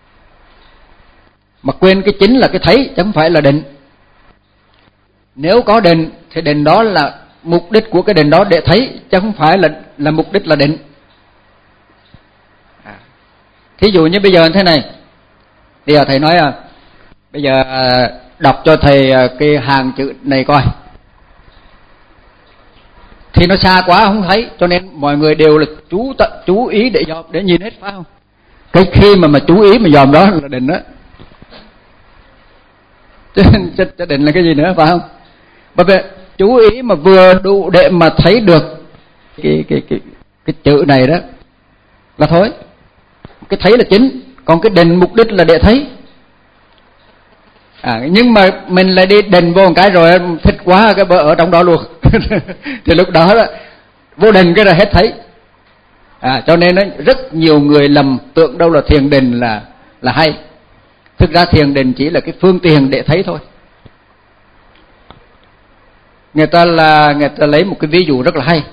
mà quên cái chính là cái thấy, chứ không phải là định. Nếu có định thì định đó là mục đích của cái định đó để thấy, chứ không phải là là mục đích là định. À, thí dụ như bây giờ như thế này, bây giờ thầy nói à, bây giờ đọc cho thầy cái hàng chữ này coi, thì nó xa quá không thấy, cho nên mọi người đều là chú tận chú ý để dòm, để nhìn hết, phải không? Cái khi mà mà chú ý mà dòm đó là định đó. Chứ định là cái gì nữa, phải không? Bởi vì chú ý mà vừa đủ để mà thấy được cái cái cái cái chữ này đó là thôi. Cái thấy là chính, còn cái định mục đích là để thấy. À, nhưng mà mình lại đi định vô một cái rồi thích quá cái bờ ở trong đó luôn. Thì lúc đó, đó vô định cái là hết thấy. À, cho nên đó, rất nhiều người lầm tưởng đâu là thiền định là là hay. Thực ra thiền định chỉ là cái phương tiện để thấy thôi. Người ta là người ta lấy một cái ví dụ rất là hay.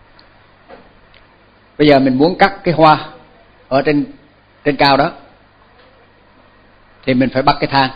Bây giờ mình muốn cắt cái hoa ở trên trên cao đó, thì mình phải bắt cái thang.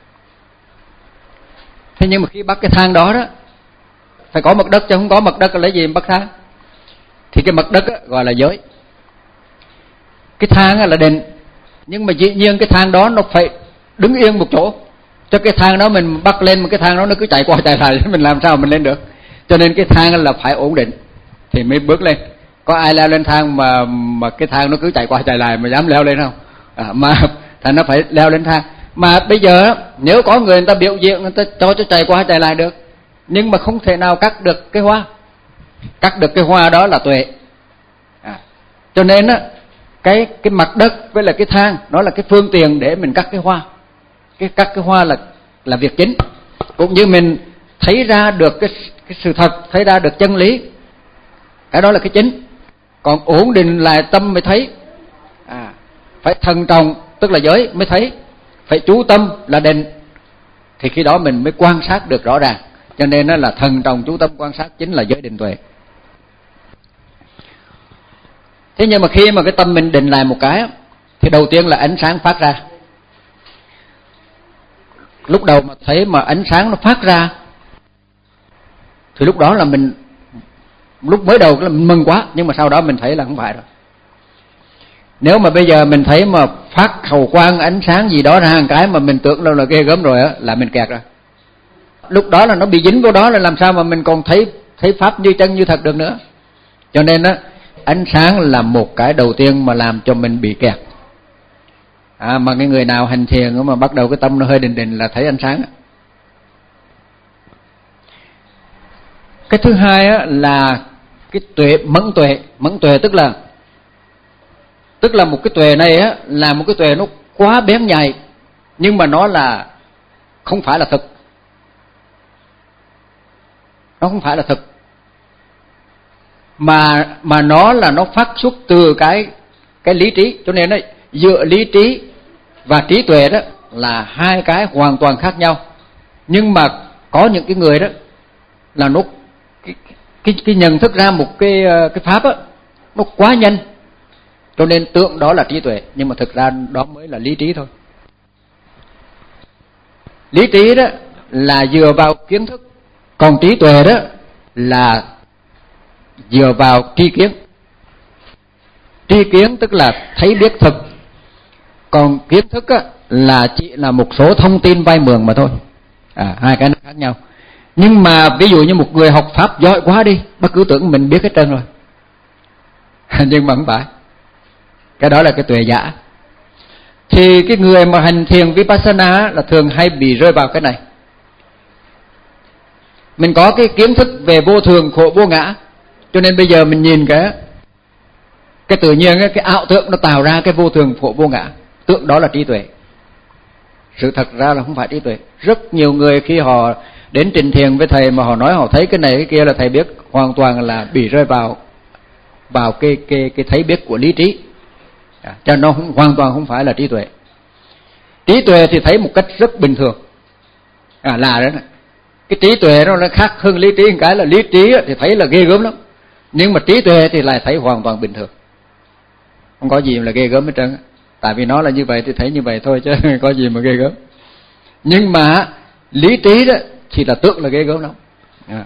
Thế nhưng mà khi bắt cái thang đó đó, phải có mặt đất, chứ không có mặt đất lấy gì mà bắt thang. Thì cái mặt đất đó, gọi là giới. Cái thang là định, nhưng mà dĩ nhiên cái thang đó nó phải đứng yên một chỗ. Cho cái thang đó mình bắt lên, mà cái thang đó nó cứ chạy qua chạy lại, mình làm sao mình lên được. Cho nên cái thang là phải ổn định thì mới bước lên. Có ai leo lên thang mà mà cái thang nó cứ chạy qua chạy lại mà dám leo lên không? À, mà thành nó phải leo lên thang. Mà bây giờ nếu có người, người ta biểu diễn, người ta cho cho chạy qua chạy lại được, nhưng mà không thể nào cắt được cái hoa. Cắt được cái hoa đó là tuệ. À, cho nên á, cái cái mặt đất với là cái thang nó là cái phương tiện để mình cắt cái hoa. Cái cắt cái hoa là là việc chính. Cũng như mình thấy ra được cái cái sự thật, thấy ra được chân lý, cái đó là cái chính. Còn ổn định lại tâm mới thấy. À, phải thận trọng tức là giới mới thấy, phải chú tâm là định, thì khi đó mình mới quan sát được rõ ràng. Cho nên nó là thận trọng chú tâm quan sát chính là giới định tuệ. Thế nhưng mà khi mà cái tâm mình định lại một cái, thì đầu tiên là ánh sáng phát ra. Lúc đầu mà thấy mà ánh sáng nó phát ra, thì lúc đó là mình, lúc mới đầu là mình mừng quá, nhưng mà sau đó mình thấy là không phải rồi. Nếu mà bây giờ mình thấy mà phát hào quang ánh sáng gì đó ra một cái mà mình tưởng đâu là ghê gớm rồi á, là mình kẹt rồi. Lúc đó là nó bị dính vô đó, là làm sao mà mình còn thấy thấy pháp như chân như thật được nữa. Cho nên á, ánh sáng là một cái đầu tiên mà làm cho mình bị kẹt. À, mà cái người nào hành thiền mà bắt đầu cái tâm nó hơi định định là thấy ánh sáng. Cái thứ hai á, là cái tuệ mẫn tuệ. Mẫn tuệ tức là tức là một cái tuệ này á, là một cái tuệ nó quá bén nhạy, nhưng mà nó là không phải là thực. Nó không phải là thực. Mà mà nó là nó phát xuất từ cái cái lý trí. Cho nên đó, giữa lý trí và trí tuệ đó là hai cái hoàn toàn khác nhau. Nhưng mà có những cái người đó là nó cái cái, cái nhận thức ra một cái cái pháp á, nó quá nhanh, cho nên tưởng đó là trí tuệ, nhưng mà thực ra đó mới là lý trí thôi. Lý trí đó là dựa vào kiến thức, còn trí tuệ đó là dựa vào tri kiến. Tri kiến tức là thấy biết thực, còn kiến thức á, là chỉ là một số thông tin vay mượn mà thôi. À, hai cái nó khác nhau. Nhưng mà ví dụ như một người học pháp giỏi quá đi, bác cứ tưởng mình biết hết trơn rồi. Nhưng mà không phải. Cái đó là cái tuệ giả. Thì cái người mà hành thiền Vipassana là thường hay bị rơi vào cái này. Mình có cái kiến thức về vô thường, khổ, vô ngã, cho nên bây giờ mình nhìn cái cái tự nhiên, cái ảo tượng nó tạo ra cái vô thường, khổ, vô ngã, tượng đó là trí tuệ. Sự thật ra là không phải trí tuệ. Rất nhiều người khi họ đến trình thiền với thầy mà họ nói họ thấy cái này cái kia là thầy biết, hoàn toàn là bị rơi vào vào cái cái cái thấy biết của lý trí. À, cho nó không, hoàn toàn không phải là trí tuệ. Trí tuệ thì thấy một cách rất bình thường. À, là đó này. Cái trí tuệ nó nó khác hơn lý trí một cái là lý trí thì thấy là ghê gớm lắm, nhưng mà trí tuệ thì lại thấy hoàn toàn bình thường, không có gì là ghê gớm hết trơn. Tại vì nó là như vậy thì thấy như vậy thôi, chứ không có gì mà ghê gớm. Nhưng mà lý trí đó thì là tưởng là ghê gớm lắm. À.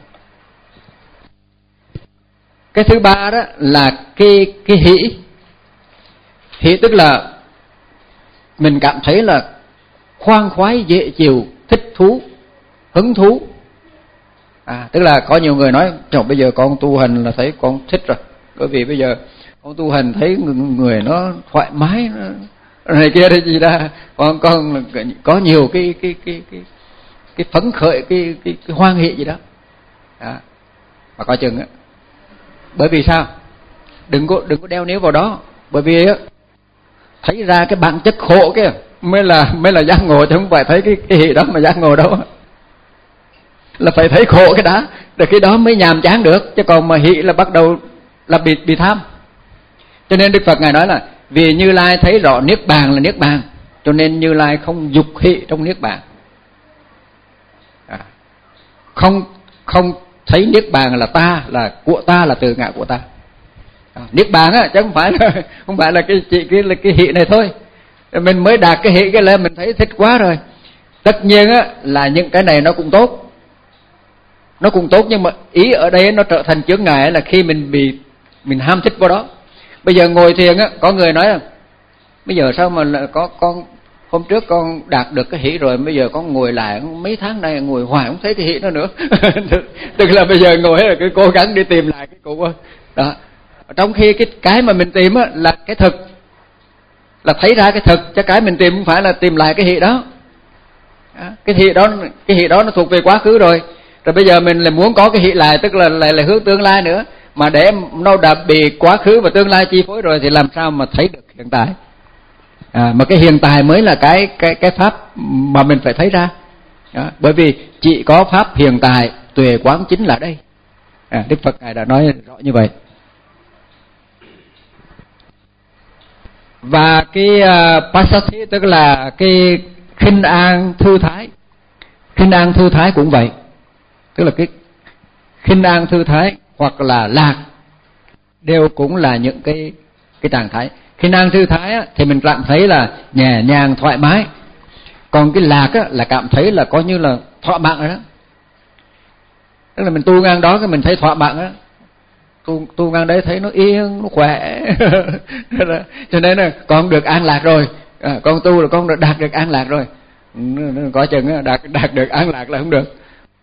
Cái thứ ba đó là cái cái hỷ. Hỷ tức là mình cảm thấy là khoan khoái, dễ chịu, thích thú, hứng thú. À, tức là có nhiều người nói trời, bây giờ con tu hành là thấy con thích rồi, bởi vì bây giờ con tu hành thấy người nó thoải mái, nó này kia đây gì ra, con con có nhiều cái cái cái cái cái phấn khởi, cái cái, cái hoan hỷ gì đó. Đó. Mà coi chừng á. Bởi vì sao? Đừng có đừng có đeo níu vào đó. Bởi vì á, thấy ra cái bản chất khổ kia mới là mới là giác ngộ, chứ không phải thấy cái cái hỷ đó mà giác ngộ đâu. Là phải thấy khổ cái đó, rồi cái đó mới nhàm chán được, chứ còn mà hỷ là bắt đầu là bị bị tham. Cho nên Đức Phật ngài nói là vì Như Lai thấy rõ niết bàn là niết bàn, cho nên Như Lai không dục hỷ trong niết bàn. À, không không thấy niết bàn là ta, là của ta, là từ ngã của ta. À, niết bàn á, chứ không phải là không phải là cái chỉ cái là cái hỷ này thôi. Mình mới đạt cái hỷ cái lên mình thấy thích quá rồi. Tất nhiên á là những cái này nó cũng tốt, nó cũng tốt, nhưng mà ý ở đây nó trở thành chướng ngại là khi mình bị mình ham thích vào đó. Bây giờ ngồi thiền á, có người nói là bây giờ sao mà có con hôm trước con đạt được cái hỷ rồi, bây giờ con ngồi lại mấy tháng nay ngồi hoài không thấy cái hỷ đó nữa. Tức là bây giờ ngồi là cứ cố gắng đi tìm lại cái cũ đó. Trong khi cái cái mà mình tìm á là cái thực, là thấy ra cái thực, chứ cái mình tìm không phải là tìm lại cái hỷ đó. Đó, cái hỷ đó cái hỷ đó nó thuộc về quá khứ rồi. Rồi bây giờ mình lại muốn có cái hỷ lại, tức là lại là hướng tương lai nữa. Mà để nó đã bị quá khứ và tương lai chi phối rồi thì làm sao mà thấy được hiện tại. À, mà cái hiện tại mới là cái cái cái pháp mà mình phải thấy ra. Đó, bởi vì chỉ có pháp hiện tại tuệ quán chính là đây. À, Đức Phật ngài đã nói rõ như vậy. Và cái uh, passathi tức là cái khinh an thư thái. Khinh an thư thái cũng vậy. Tức là cái khinh an thư thái hoặc là lạc đều cũng là những cái cái trạng thái. Khinh an thư thái á, thì mình cảm thấy là nhẹ nhàng thoải mái. Còn cái lạc á, là cảm thấy là coi như là thỏa mãn rồi đó. Tức là mình tu ngang đó cái mình thấy thỏa mãn á. Tu, tu ngang đấy thấy nó yên, nó khỏe. Cho nên là con được an lạc rồi. À, con tu là con đã đạt được an lạc rồi. Có chừng á, đạt, đạt được an lạc là không được.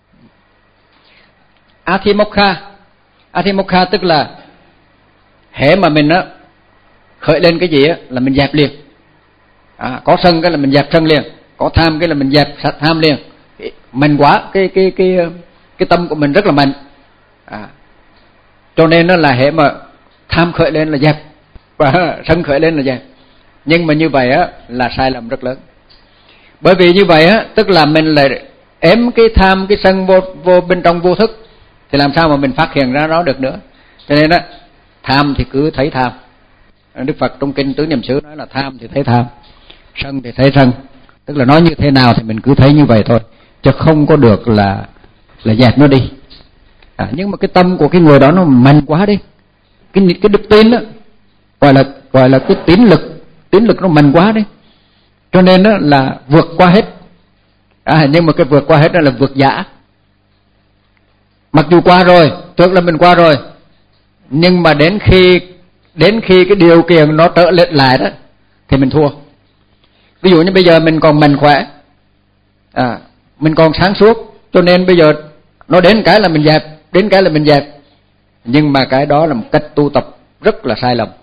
Athimokha. Athimokha tức là hễ mà mình á khởi lên cái gì á là mình dẹp liền. À, có sân cái là mình dẹp sân liền, có tham cái là mình dẹp sạch tham liền. Mạnh quá, cái cái cái cái tâm của mình rất là mạnh. À, cho nên nó là hễ mà tham khởi lên là dẹp, và sân khởi lên là dẹp. Nhưng mà như vậy á là sai lầm rất lớn. Bởi vì như vậy á tức là mình lại ém cái tham cái sân vô vô bên trong vô thức, thì làm sao mà mình phát hiện ra nó được nữa. Cho nên á tham thì cứ thấy tham. Đức Phật trong kinh Tứ Niệm xứ nói là tham thì thấy tham, sân thì thấy sân. Tức là nói như thế nào thì mình cứ thấy như vậy thôi, chứ không có được là là dẹp nó đi. À, nhưng mà cái tâm của cái người đó nó mạnh quá đi, cái cái đức tin đó gọi là gọi là cái tín lực, tín lực nó mạnh quá đi, cho nên đó là vượt qua hết. À, nhưng mà cái vượt qua hết đó là vượt giả. Mặc dù qua rồi, tưởng là mình qua rồi, nhưng mà đến khi đến khi cái điều kiện nó trở lại lại đó thì mình thua. Ví dụ như bây giờ mình còn mạnh khỏe, à, mình còn sáng suốt, cho nên bây giờ nó đến cái là mình dẹp, đến cái là mình dẹp. Nhưng mà cái đó là một cách tu tập rất là sai lầm.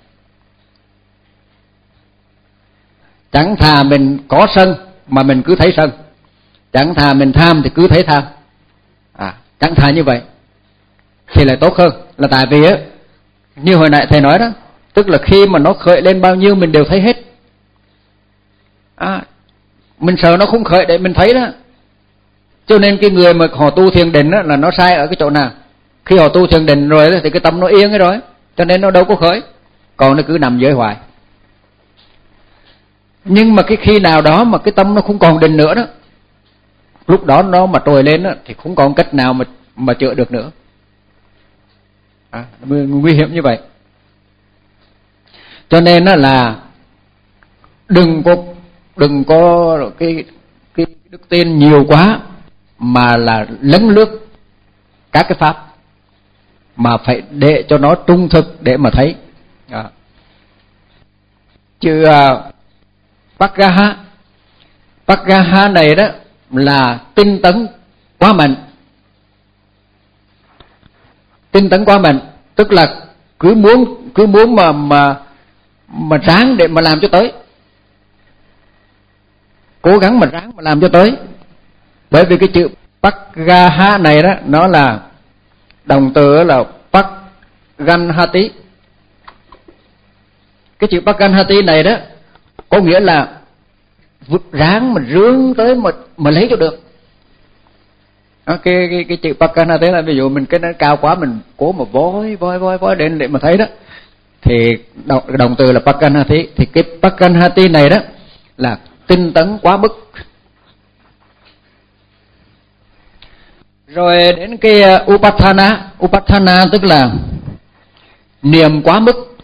Chẳng thà mình có sân mà mình cứ thấy sân, chẳng thà mình tham thì cứ thấy tham. À, chẳng thà như vậy thì lại tốt hơn. Là tại vì á, như hồi nãy thầy nói đó, tức là khi mà nó khởi lên bao nhiêu mình đều thấy hết. À, mình sợ nó không khởi để mình thấy đó. Cho nên cái người mà họ tu thiền định đó, là nó sai ở cái chỗ nào? Khi họ tu thiền định rồi đó, thì cái tâm nó yên rồi, cho nên nó đâu có khởi, còn nó cứ nằm giới hoài. Nhưng mà cái khi nào đó mà cái tâm nó không còn định nữa đó, lúc đó nó mà trồi lên đó, thì không còn cách nào mà mà chữa được nữa. À, nguy hiểm như vậy. Cho nên đó là đừng có đừng có cái cái đức tin nhiều quá mà là lấn lướt các cái pháp, mà phải để cho nó trung thực để mà thấy. À. Chứ uh, Paggaha Paggaha này đó là tinh tấn quá mạnh. Tinh tấn quá mạnh tức là cứ muốn cứ muốn mà mà mà ráng để mà làm cho tới, cố gắng mà ráng mà làm cho tới. Bởi vì cái chữ Paggaha này đó, nó là động từ là Pagganhati. Cái chữ Pagganhati này đó có nghĩa là ráng mà rướng tới mà mà lấy cho được. Đó, cái cái cái chữ Pagganhati là ví dụ mình cái nó cao quá mình cố mà voi voi voi voi đến để mà thấy đó, thì động, động từ là Pagganhati. Thì cái Pagganhati này đó là tinh tấn quá mức. Rồi đến cái Upatthana. Upatthana tức là niệm quá mức.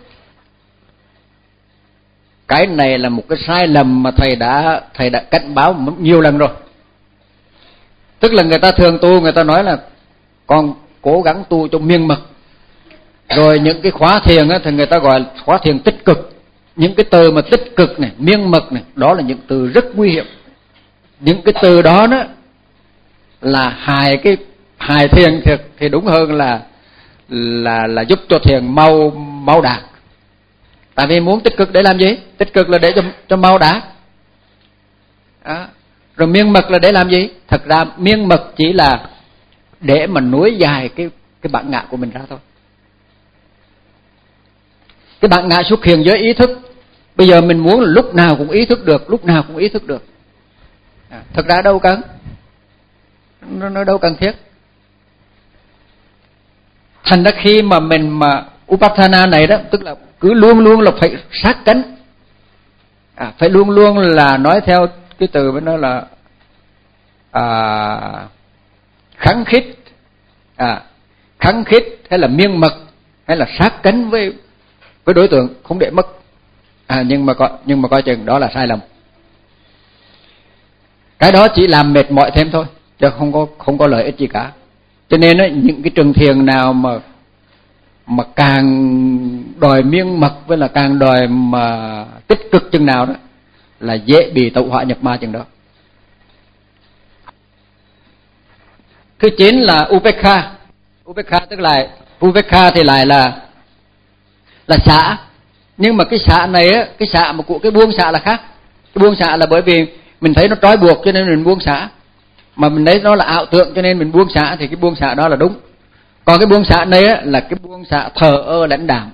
Cái này là một cái sai lầm mà thầy đã thầy đã cảnh báo nhiều lần rồi. Tức là người ta thường tu, người ta nói là con cố gắng tu cho miên mật. Rồi những cái khóa thiền á, thì người ta gọi là khóa thiền tích cực. Những cái từ mà tích cực này, miên mật này, đó là những từ rất nguy hiểm. Những cái từ đó đó là hại cái hại thiền thiệt, thì đúng hơn là là là giúp cho thiền mau mau đạt. Tại vì muốn tích cực để làm gì? Tích cực là để cho cho mau đạt. Đó. Rồi miên mật là để làm gì? Thật ra miên mật chỉ là để mà nối dài cái cái bản ngã của mình ra thôi. Cái bản ngã xuất hiện với ý thức. Bây giờ mình muốn là lúc nào cũng ý thức được, lúc nào cũng ý thức được. À, thật ra đâu cần, nó, nó đâu cần thiết. Thành ra khi mà mình mà Upatthana này đó, tức là cứ luôn luôn là phải sát cánh, à, phải luôn luôn là nói theo cái từ với nó là à, kháng khít, à, kháng khít hay là miên mật hay là sát cánh với với đối tượng, không để mất. À, nhưng mà coi nhưng mà coi chừng đó là sai lầm. Cái đó chỉ làm mệt mỏi thêm thôi, chứ không có không có lợi ích gì cả. Cho nên ấy, những cái trường thiền nào mà mà càng đòi miên mật với là càng đòi mà tích cực chừng nào đó là dễ bị tẩu hỏa nhập ma chừng đó. Thứ chín là Upekha. Upekha tức là Upekha thì lại là là xả. Nhưng mà cái xả này á, cái xả mà của cái buông xả là khác. Cái buông xả là bởi vì mình thấy nó trói buộc cho nên mình buông xả, mà mình thấy nó là ảo tưởng cho nên mình buông xả, thì cái buông xả đó là đúng. Còn cái buông xả này á, là cái buông xả thờ ơ lãnh đạm.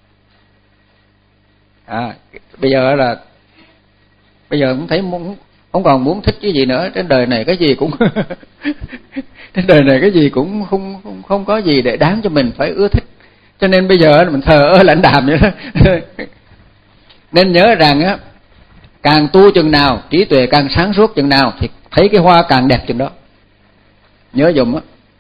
À, bây giờ là bây giờ cũng thấy muốn, không còn muốn thích cái gì nữa. Trên đời này cái gì cũng trên đời này cái gì cũng không không không có gì để đáng cho mình phải ưa thích. Cho nên bây giờ mình thờ ơ lãnh đạm vậy đó. Nên nhớ rằng á, càng tu chừng nào, trí tuệ càng sáng suốt chừng nào thì thấy cái hoa càng đẹp chừng đó. Nhớ dùm á.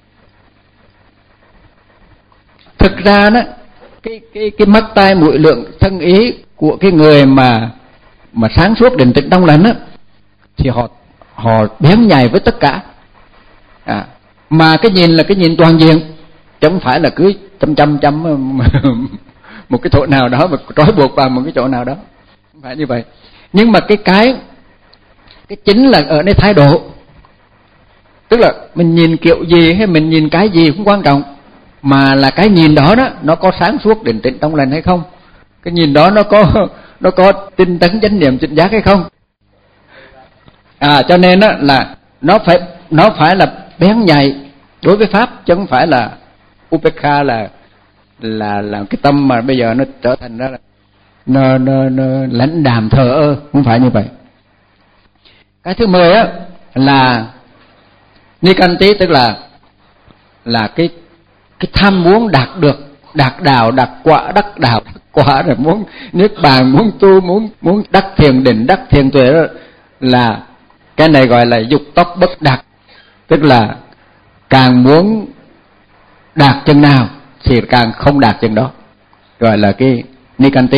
Thực ra đó, cái cái cái mắt tai mũi lượng thân ý của cái người mà mà sáng suốt định tĩnh trong lành á, thì họ họ bén nhạy với tất cả. À, mà cái nhìn là cái nhìn toàn diện, chứ không phải là cứ chăm chăm chăm một cái chỗ nào đó mà trói buộc vào một cái chỗ nào đó, không phải như vậy. Nhưng mà cái cái cái chính là ở nơi thái độ. Tức là mình nhìn kiểu gì hay mình nhìn cái gì cũng quan trọng, mà là cái nhìn đó đó nó có sáng suốt định tĩnh trong lành hay không, cái nhìn đó nó có nó có tinh tấn chánh niệm chính giác hay không. À, cho nên đó là nó phải nó phải là bén nhạy đối với pháp, chứ không phải là Upekha là là là cái tâm mà bây giờ nó trở thành đó là nó, nó, nó lãnh đạm thờ ơ, không phải như vậy. Cái thứ mười á là Nikanti, tức là là cái cái tham muốn đạt được, đạt đạo, đạt quả, đắc đạo, đắc quả, rồi muốn niết bàn, muốn tu, muốn muốn đắc thiền định, đắc thiền tuệ đó, là cái này gọi là dục tốc bất đạt. Tức là càng muốn đạt chừng nào thì càng không đạt chừng đó, gọi là cái Nikanti.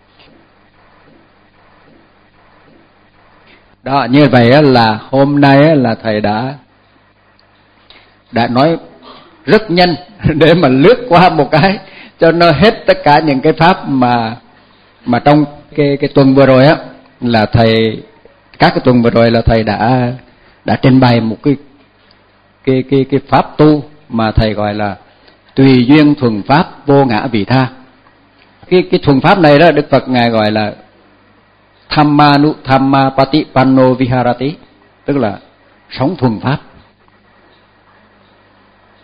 Đó, như vậy là hôm nay là thầy đã đã nói rất nhanh để mà lướt qua một cái cho nó hết tất cả những cái pháp mà mà trong cái cái tuần vừa rồi á, là thầy các cái tuần vừa rồi là thầy đã đã trình bày một cái cái cái cái pháp tu mà thầy gọi là tùy duyên thuần pháp vô ngã vị tha. Cái cái thuần pháp này đó, Đức Phật ngài gọi là Thammanu Thamma Patipanno Viharati, tức là sống thuần pháp.